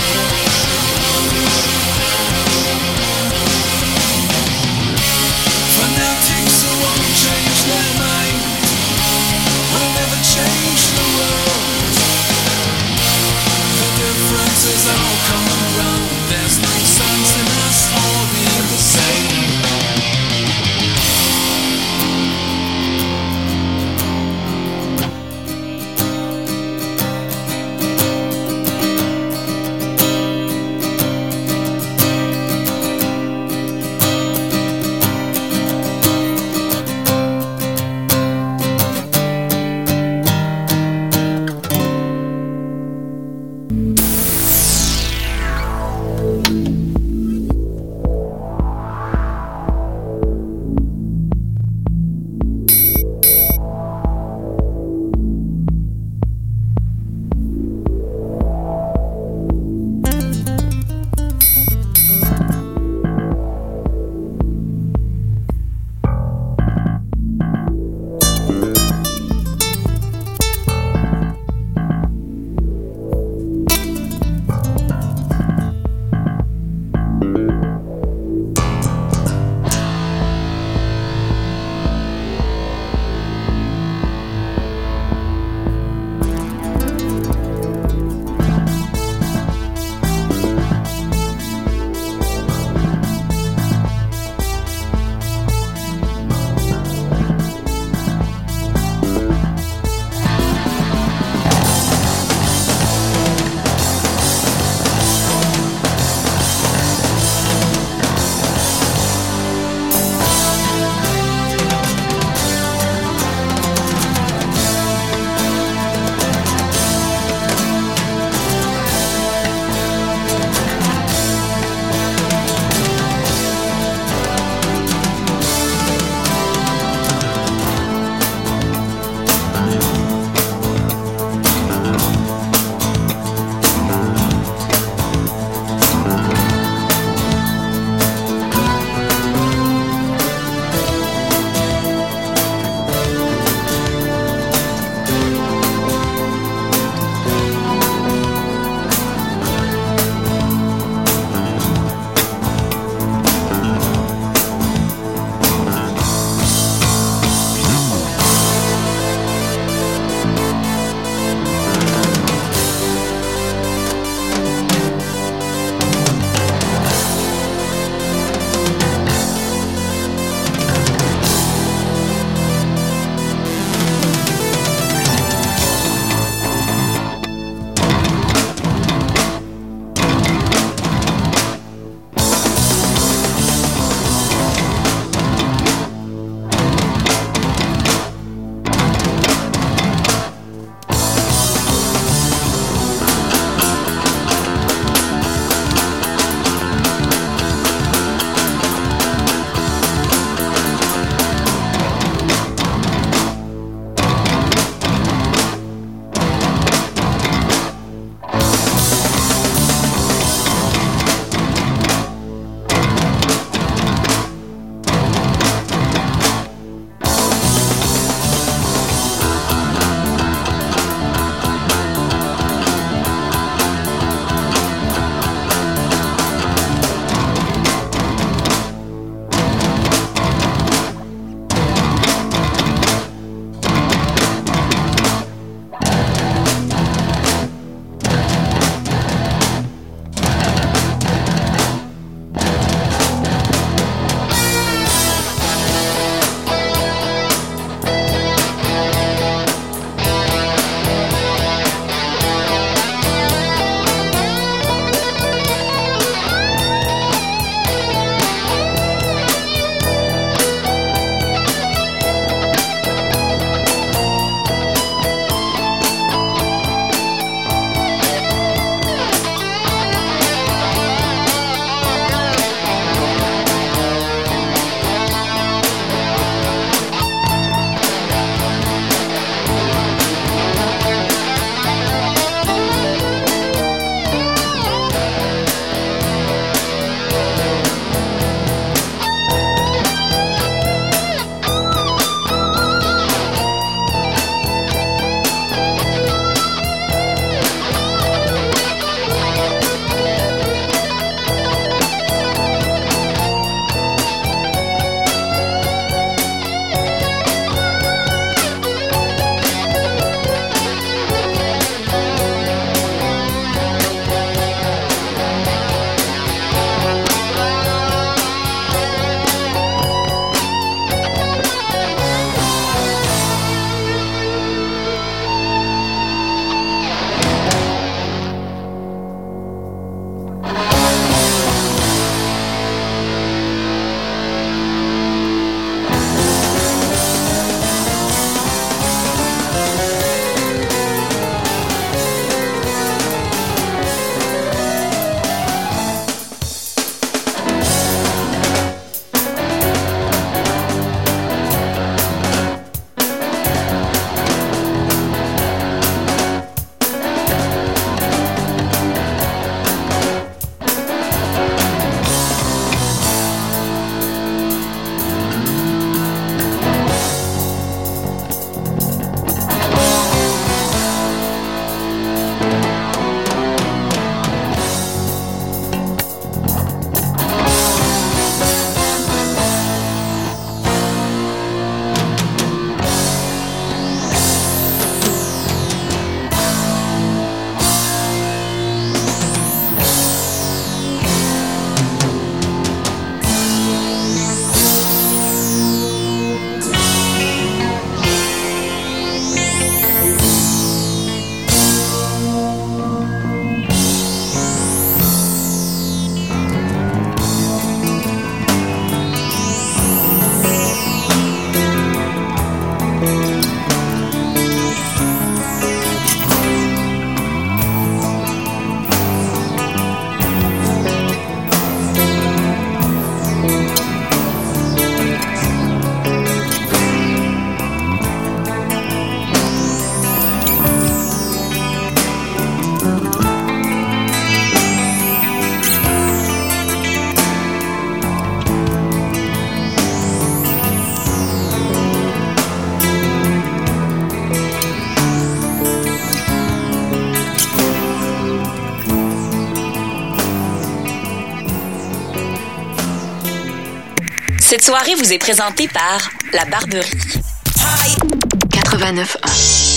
Cette soirée vous est présentée par La Barberie. quatre-vingt-neuf un.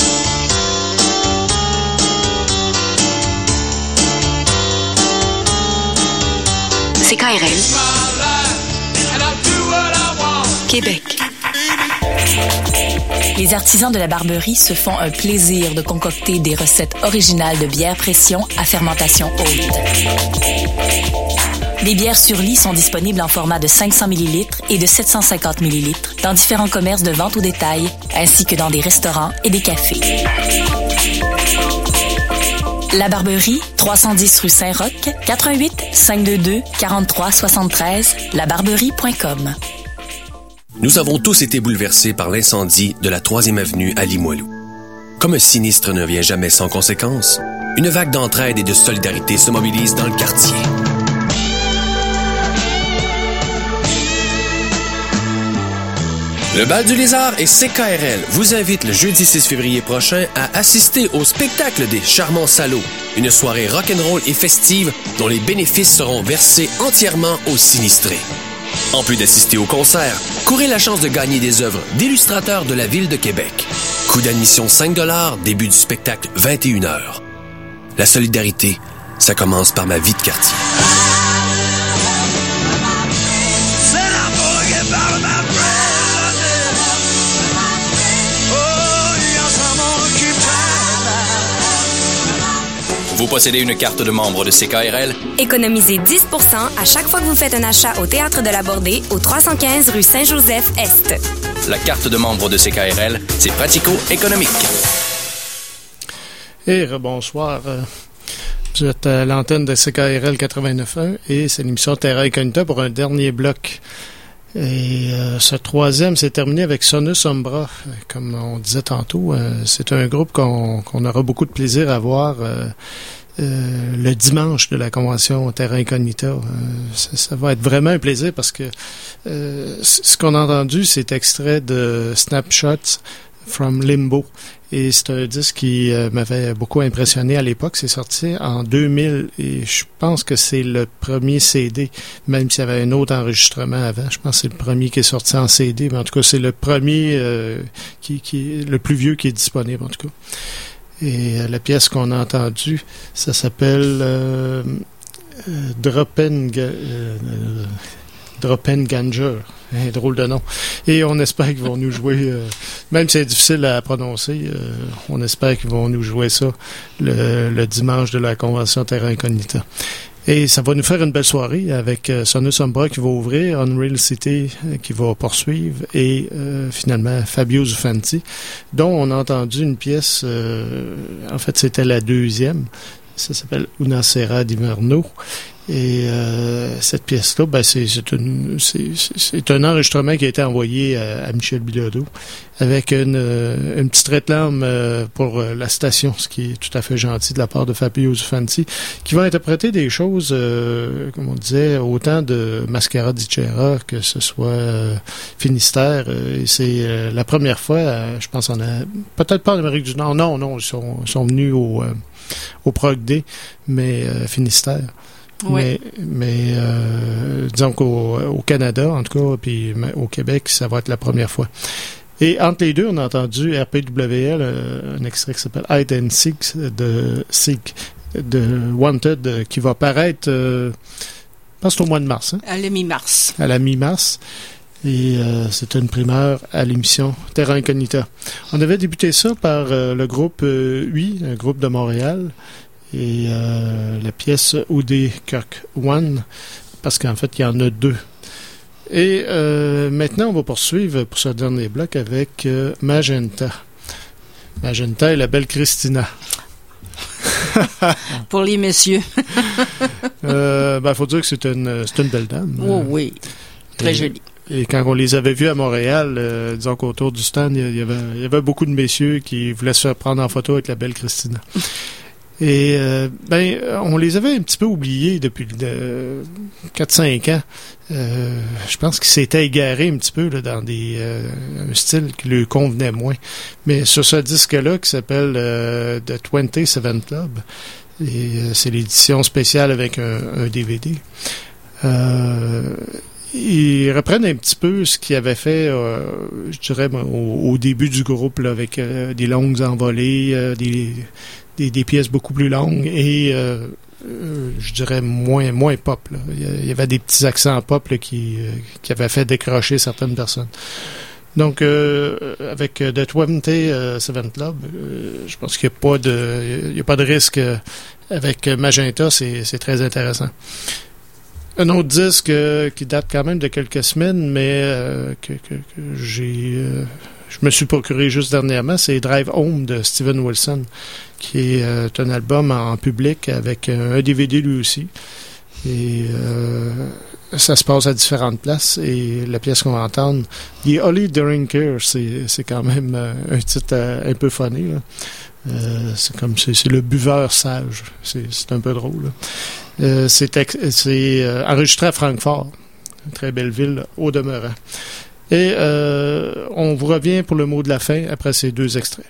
C K R L. Québec. Les artisans de la Barberie se font un plaisir de concocter des recettes originales de bière pression à fermentation haute. Les bières sur lit sont disponibles en format de cinq cents millilitres et de sept cent cinquante millilitres dans différents commerces de vente au détail, ainsi que dans des restaurants et des cafés. La Barberie, trois cent dix rue Saint-Roch, quatre-vingt-huit cinq cent vingt-deux quarante-trois soixante-treize, labarberie point com. Nous avons tous été bouleversés par l'incendie de la troisième avenue à Limoilou. Comme un sinistre ne vient jamais sans conséquences, une vague d'entraide et de solidarité se mobilise dans le quartier. Le Bal du Lézard et C K R L vous invitent le jeudi six février prochain à assister au spectacle des Charmants Salauds, une soirée rock'n'roll et festive dont les bénéfices seront versés entièrement aux sinistrés. En plus d'assister au concert, courez la chance de gagner des œuvres d'illustrateurs de la ville de Québec. Coût d'admission cinq dollars, début du spectacle vingt et une heures. La solidarité, ça commence par ma vie de quartier. Vous possédez une carte de membre de C K R L? Économisez dix pour cent à chaque fois que vous faites un achat au Théâtre de la Bordée, au trois cent quinze rue Saint-Joseph-Est. La carte de membre de C K R L, c'est pratico-économique. Et rebonsoir. Vous êtes à l'antenne de C K R L quatre-vingt-neuf un et c'est l'émission Terra Incognita pour un dernier bloc. Et euh, ce troisième s'est terminé avec Sonus Umbra. Comme on disait tantôt, euh, c'est un groupe qu'on, qu'on aura beaucoup de plaisir à voir euh, euh, le dimanche de la convention Terra Incognita. Euh, ça, ça va être vraiment un plaisir parce que euh, ce qu'on a entendu, c'est extrait de Snapshots from Limbo. Et c'est un disque qui euh, m'avait beaucoup impressionné à l'époque. C'est sorti en deux mille et je pense que c'est le premier C D, même s'il y avait un autre enregistrement avant. Je pense que c'est le premier qui est sorti en C D, mais en tout cas, c'est le premier euh, qui, qui est le plus vieux qui est disponible, en tout cas. Et euh, la pièce qu'on a entendue, ça s'appelle euh, euh, Dropen euh, Dropenganger. Un drôle de nom. Et on espère qu'ils vont nous jouer, euh, même si c'est difficile à prononcer, euh, on espère qu'ils vont nous jouer ça le, le dimanche de la convention Terra Incognita. Et ça va nous faire une belle soirée avec euh, Sonus Umbra qui va ouvrir, Unreal City euh, qui va poursuivre et euh, finalement Fabio Zufanti, dont on a entendu une pièce, euh, en fait c'était la deuxième, ça s'appelle Una Sera d'Inverno. Et euh, cette pièce-là, ben c'est, c'est, une, c'est, c'est un enregistrement qui a été envoyé à, à Michel Bilodeau avec une, une petite réclame pour la station, ce qui est tout à fait gentil de la part de Fabio Zufanti, qui va interpréter des choses, euh, comme on disait, autant de Mascara di Cera que ce soit euh, Finistère. Et c'est euh, la première fois, euh, je pense, on a peut-être pas en Amérique du Nord. Non, non, ils sont, ils sont venus au, euh, au Prog Day, mais euh, Finistère. Ouais. Mais, mais euh, disons qu'au au Canada, en tout cas, puis au Québec, ça va être la première fois. Et entre les deux, on a entendu R P W L, euh, un extrait qui s'appelle Hide and Seek de Seek de Wanted, euh, qui va paraître, euh, je pense que c'est au mois de mars. Hein? À la mi-mars. À la mi-mars. Et euh, c'est une primeur à l'émission Terra Incognita. On avait débuté ça par euh, le groupe euh, U I, un groupe de Montréal. Et euh, la pièce Oudé Kirk One, parce qu'en fait, il y en a deux. Et euh, maintenant, on va poursuivre pour ce dernier bloc avec euh, Magenta. Magenta et la belle Christina. Pour les messieurs. euh, ben, faut dire que c'est une, c'est une belle dame. Oh euh, oui, très et, jolie. Et quand on les avait vus à Montréal, euh, disons qu'autour du stand, il y avait, il y avait beaucoup de messieurs qui voulaient se faire prendre en photo avec la belle Christina. Et euh, ben, on les avait un petit peu oubliés depuis euh, quatre cinq ans. Euh, je pense qu'ils s'étaient égarés un petit peu là, dans des euh, un style qui leur convenait moins. Mais sur ce disque-là, qui s'appelle euh, The vingt-sept Club, et euh, c'est l'édition spéciale avec un, un D V D. Euh, ils reprennent un petit peu ce qu'ils avaient fait, euh, je dirais, au, au début du groupe, là, avec euh, des longues envolées, euh, des, des, des pièces beaucoup plus longues et, euh, euh, je dirais, moins, moins pop. Là. Il y avait des petits accents pop là, qui, euh, qui avaient fait décrocher certaines personnes. Donc, euh, avec The vingt-sept Club, euh, je pense qu'il n'y a pas de, il y a pas de risque. Euh, avec Magenta, c'est, c'est très intéressant. Un autre disque euh, qui date quand même de quelques semaines, mais euh, que, que, que j'ai, euh, je me suis procuré juste dernièrement, c'est Drive Home de Steven Wilson, qui est euh, un album en public avec un D V D lui aussi. Et euh, ça se passe à différentes places et la pièce qu'on va entendre, The Holy Drinker, c'est, c'est quand même euh, un titre euh, un peu funny. Là. Euh, c'est comme c'est, c'est le buveur sage, c'est, c'est un peu drôle. Euh, c'est ex, c'est euh, enregistré à Francfort, une très belle ville au demeurant. Et euh, on vous revient pour le mot de la fin après ces deux extraits.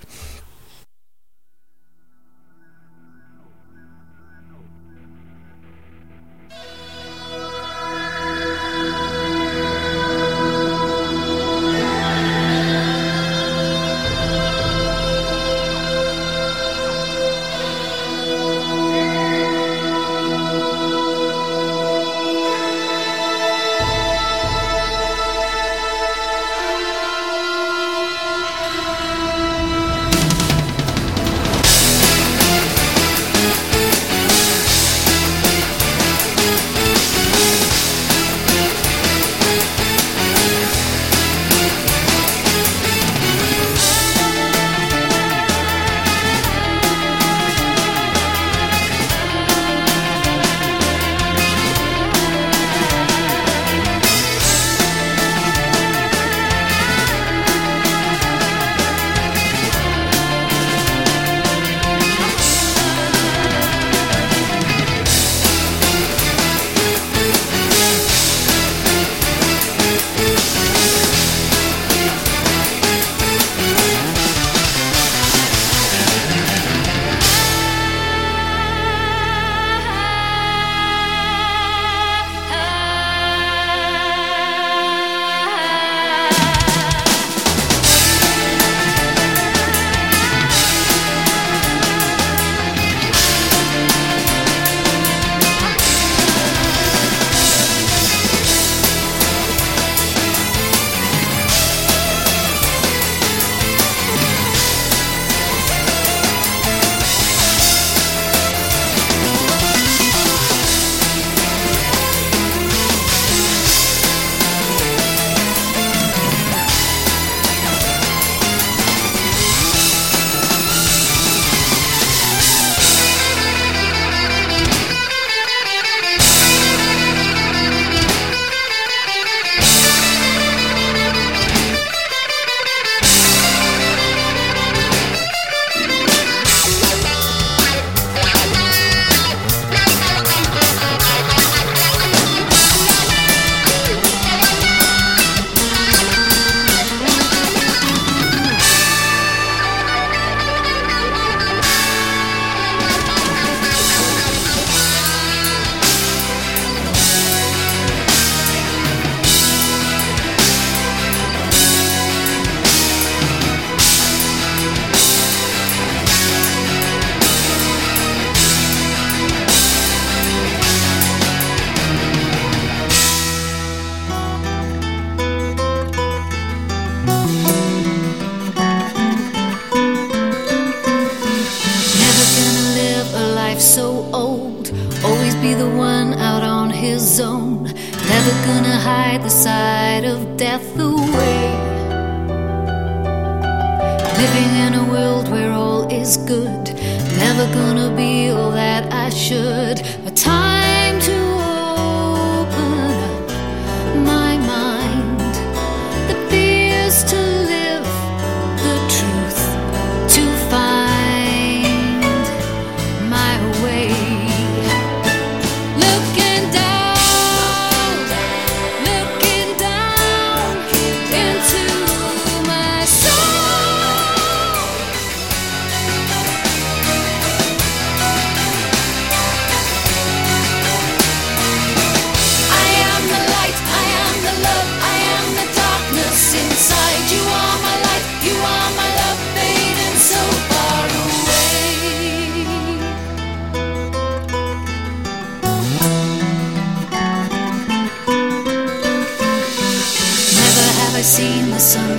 Soul.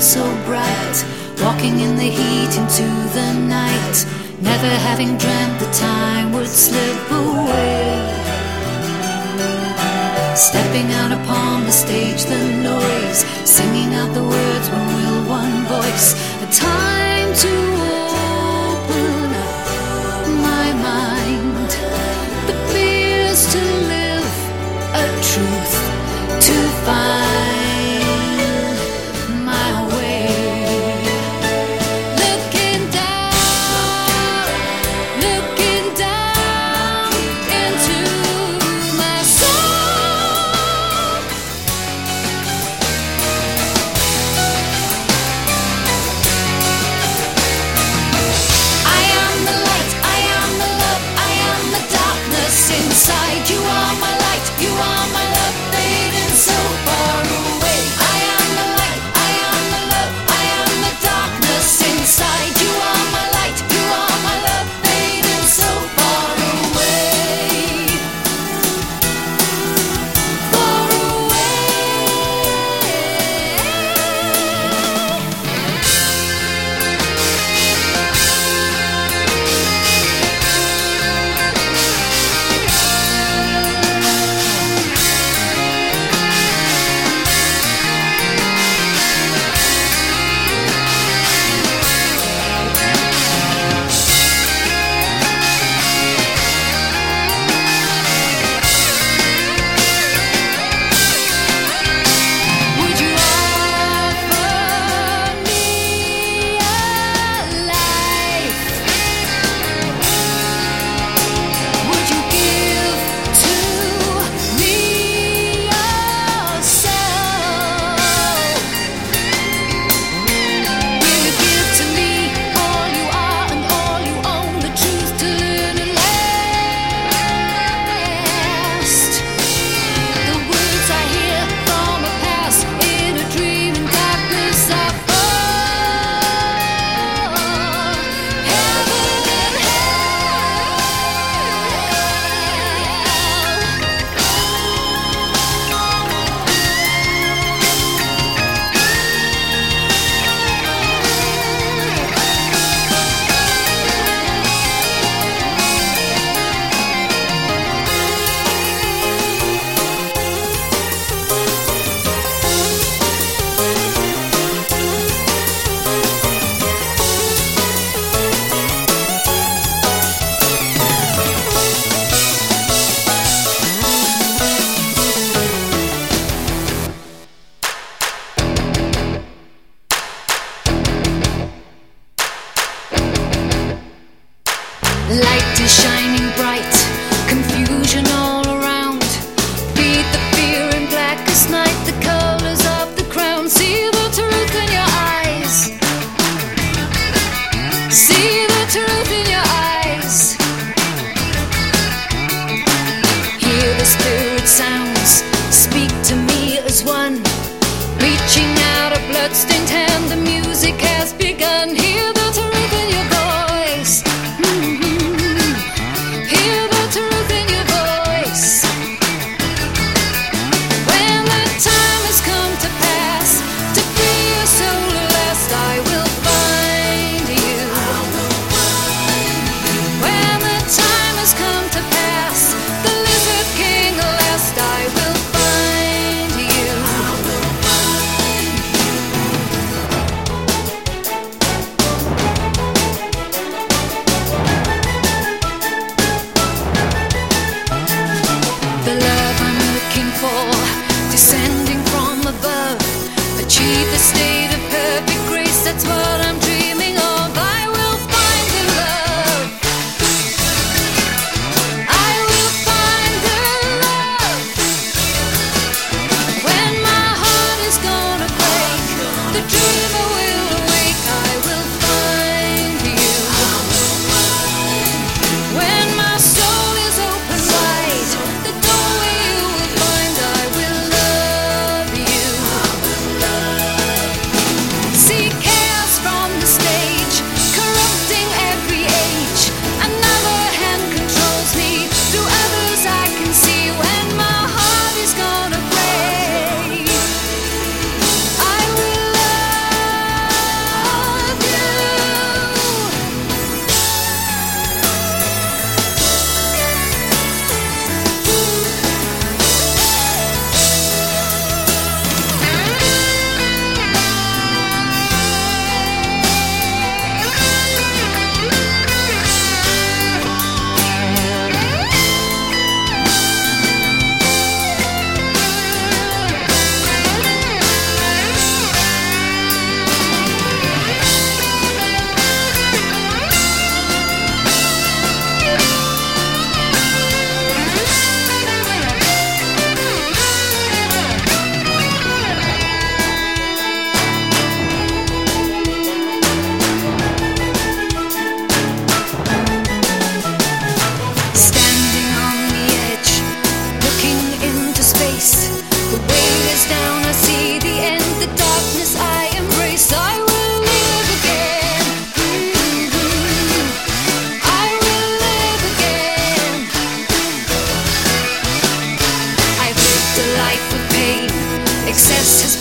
so bright, walking in the heat into the night, never having dreamt the time would slip away. Stepping out upon the stage, the noise, singing out the words one will, one voice. A time to open up my mind, the fears to live, a truth to find my way. Looking down, looking down into my soul. Inside, you are my light, you are my love, fading so far away. I am the light, I am the love, I am the darkness inside. You are my light, you are my love, fading so far away. Far away. Light is shining bright, confusion all around. Beat the fear in blackest night, the colors of the crown. See the truth in your eyes. See the truth in your eyes. Hear the spirit sounds, speak to me as one. Reaching out a bloodstained hand, the music has begun. Hear the truth in your voice. Hear the truth in your voice. When the time has come to pass, to free your soul at last, I will find you. When the time has come to pass, the lizard king at last, I will find you. The love I'm looking for, descending from above, achieve the state of perfect grace, that's what I'm dreaming of. I will find the love. I will find the love. When my heart is gonna break, the dreamer will awake. I will find you. When my soul is open wide, the doorway you will find. I will love you. See chaos from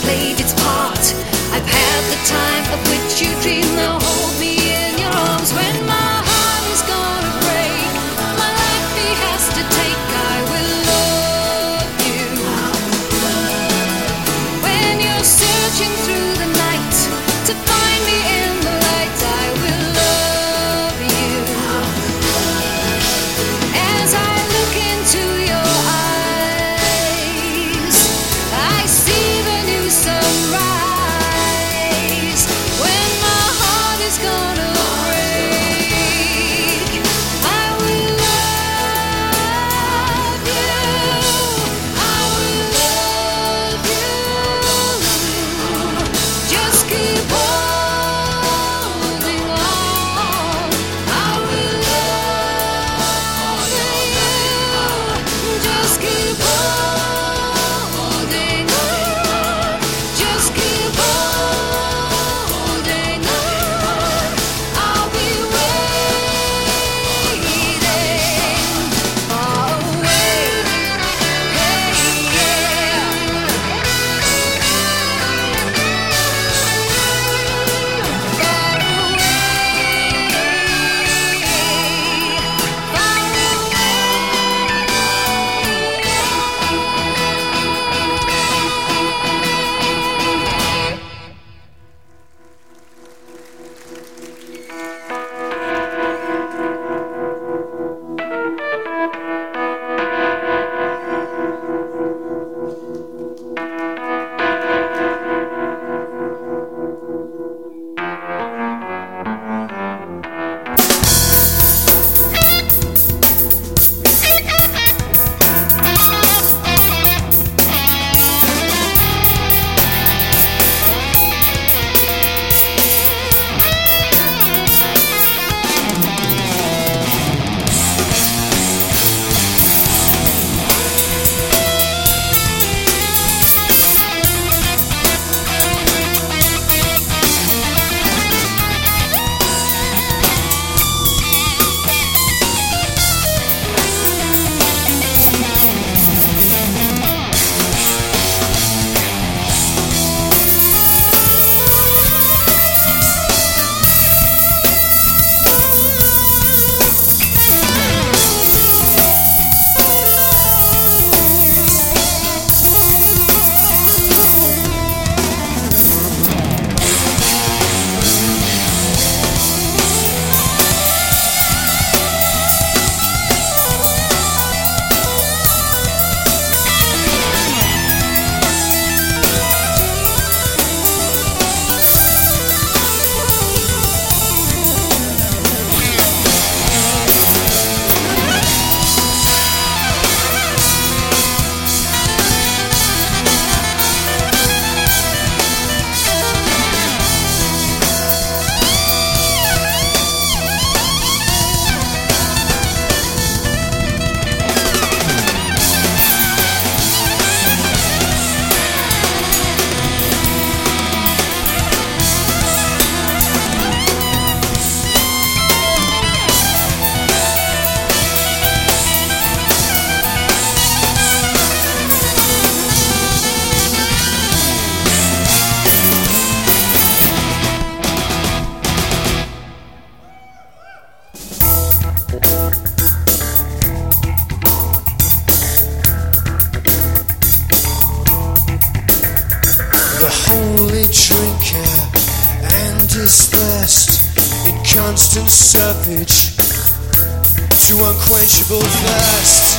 played its part. I've had the time of which you dream. Now hold me in your arms when my heart is gonna break. My life he has to take. I will love you. When you're searching through the night to find me in the light, I will love you. As I look into your eyes, I see the new sunrise. When my heart is gonna break, I will love you. I will love you. Just keep holding on. I will love you. Just keep holding on. Just keep holding on. I'll be waiting far away. Hey, yeah. Far The holy drinker and his thirst in constant serpage to unquenchable thirst.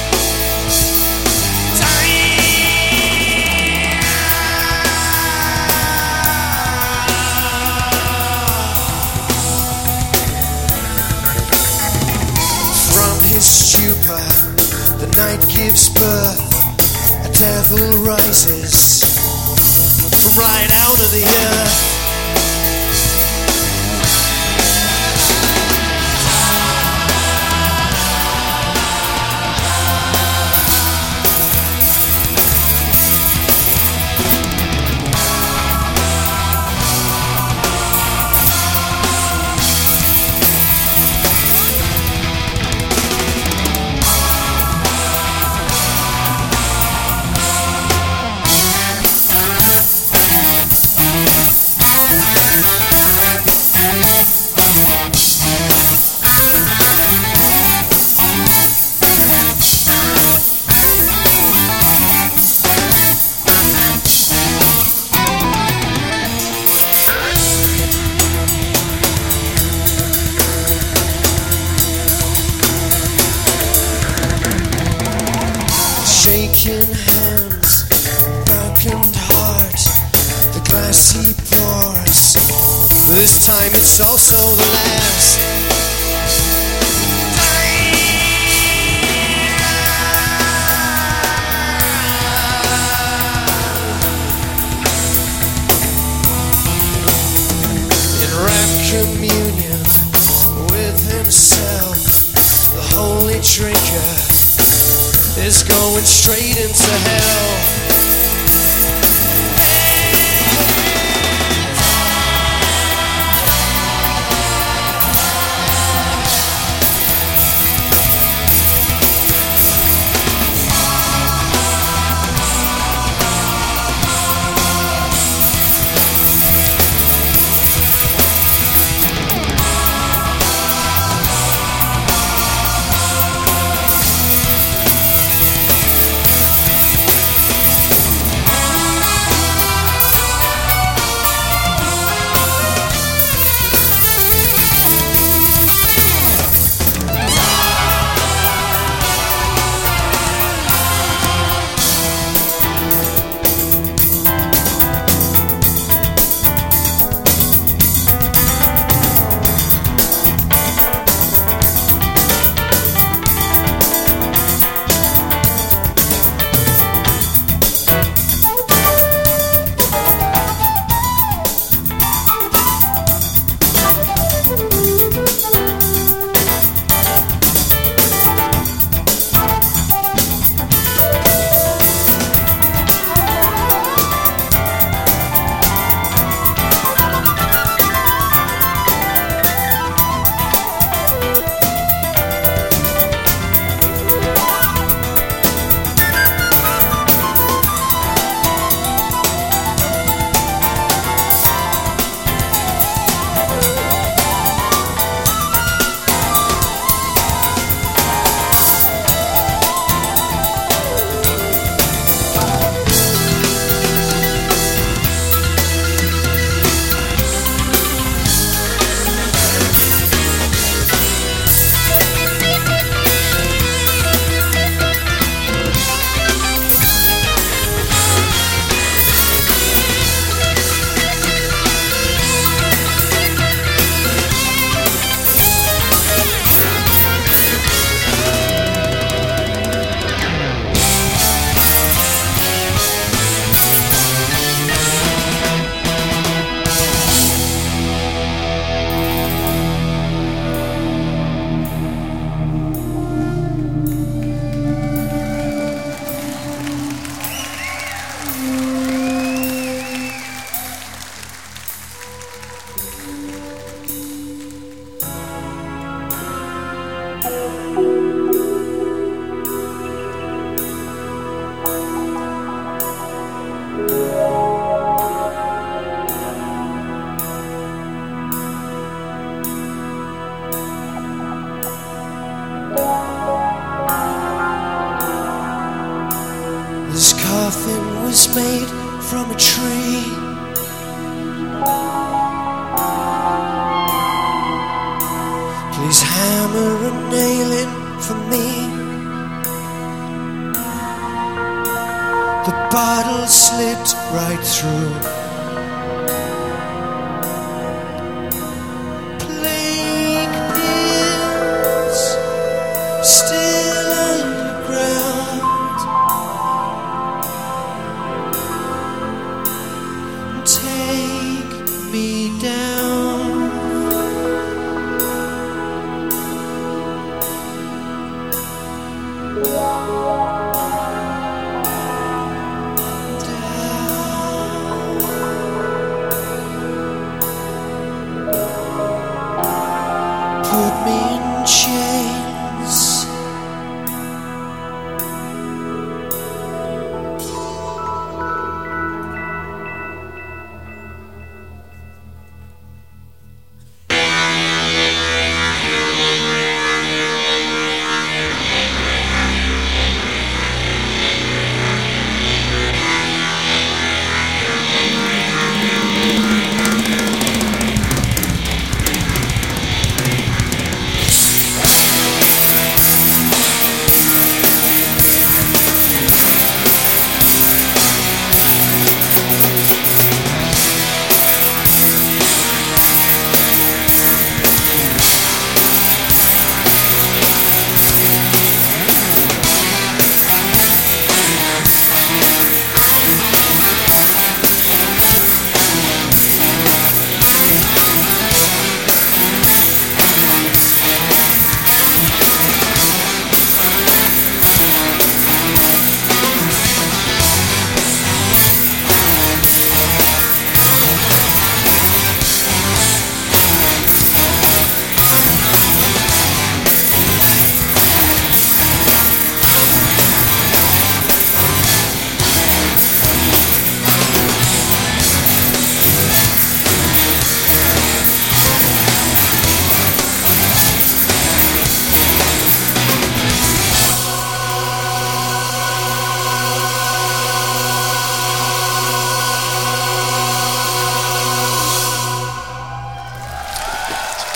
From his stupor, the night gives birth, a devil rises from right out of the earth. shaking hands, broken heart, the glass he pours. This time it's also the last. In rapt communion with himself, the holy drinker is going straight into hell. This coffin was made from a tree. Please hammer a nail in for me. The bottle slipped right through. Plague pills still underground. Take me down. Put me in chains.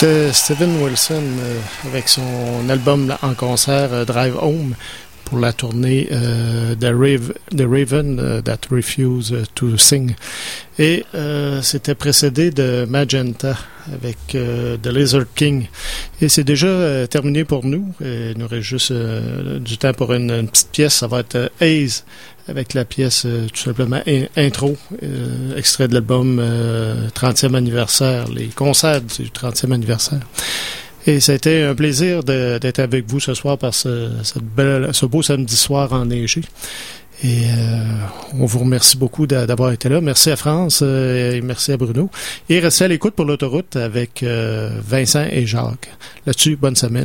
C'était Steven Wilson euh, avec son album en concert euh, Drive Home pour la tournée euh, The, Rave, The Raven uh, That Refuse to Sing. Et euh, c'était précédé de Magenta avec euh, The Lizard King. Et c'est déjà euh, terminé pour nous. Et il nous reste juste euh, du temps pour une, une petite pièce. Ça va être euh, Haze avec la pièce euh, tout simplement in- intro, euh, extrait de l'album euh, trentième anniversaire, les concerts du trentième anniversaire. Et ça a été un plaisir de, d'être avec vous ce soir par ce, cette belle, ce beau samedi soir enneigé. Et euh, on vous remercie beaucoup d'avoir été là. Merci à France euh, et merci à Bruno. Et restez à l'écoute pour l'autoroute avec euh, Vincent et Jacques. Là-dessus, bonne semaine.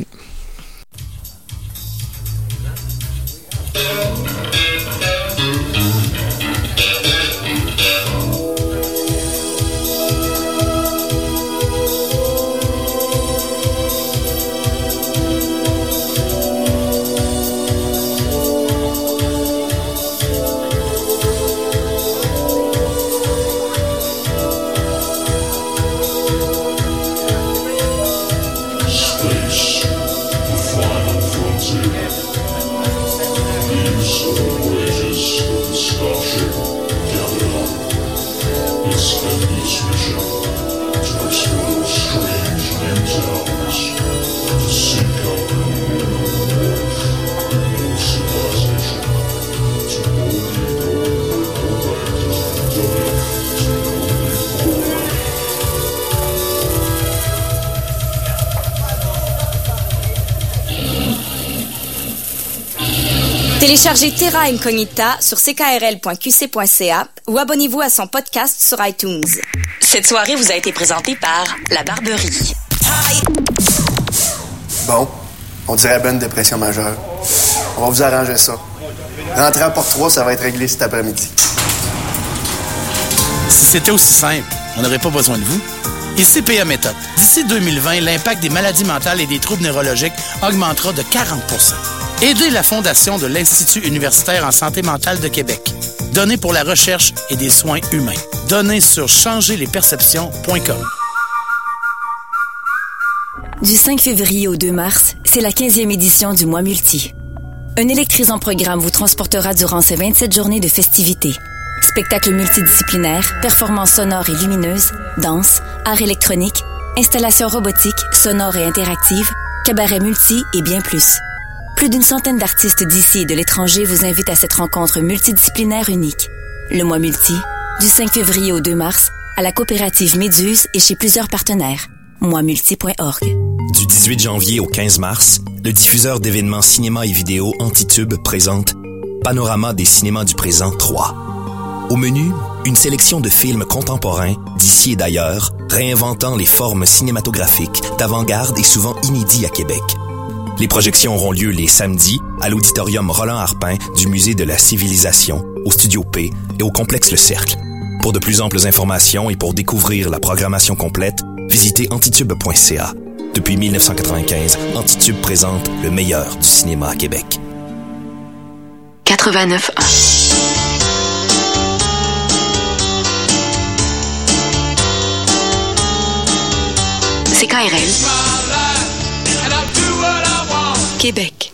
Téléchargez Terra Incognita sur c k r l point q c point c a ou abonnez-vous à son podcast sur iTunes. Cette soirée vous a été présentée par La Barberie. Bon, on dirait bonne dépression majeure. On va vous arranger ça. Rentrez à Porte trois, ça va être réglé cet après-midi. Si c'était aussi simple, on n'aurait pas besoin de vous. Ici P A Méthode. D'ici deux mille vingt, l'impact des maladies mentales et des troubles neurologiques augmentera de quarante pour cent. Aidez la Fondation de l'Institut universitaire en santé mentale de Québec. Donnez pour la recherche et des soins humains. Donnez sur changer les perceptions point com. Du cinq février au deux mars, c'est la quinzième édition du Mois Multi. Un électrisant programme vous transportera durant ces vingt-sept journées de festivités. Spectacles multidisciplinaires, performances sonores et lumineuses, danse, art électronique, installations robotiques, sonores et interactives, cabaret multi et bien plus. Plus d'une centaine d'artistes d'ici et de l'étranger vous invitent à cette rencontre multidisciplinaire unique. Le Mois Multi, du cinq février au deux mars, à la coopérative Méduse et chez plusieurs partenaires. moi multi point org. Du dix-huit janvier au quinze mars, le diffuseur d'événements cinéma et vidéo Antitube présente Panorama des cinémas du présent trois. Au menu, une sélection de films contemporains d'ici et d'ailleurs, réinventant les formes cinématographiques d'avant-garde et souvent inédits à Québec. Les projections auront lieu les samedis à l'auditorium Roland-Harpin du Musée de la Civilisation, au Studio P et au complexe Le Cercle. Pour de plus amples informations et pour découvrir la programmation complète, visitez antitube point c a. Depuis mille neuf cent quatre-vingt-quinze, Antitube présente le meilleur du cinéma à Québec. quatre-vingt-neuf un. C K R L. Québec.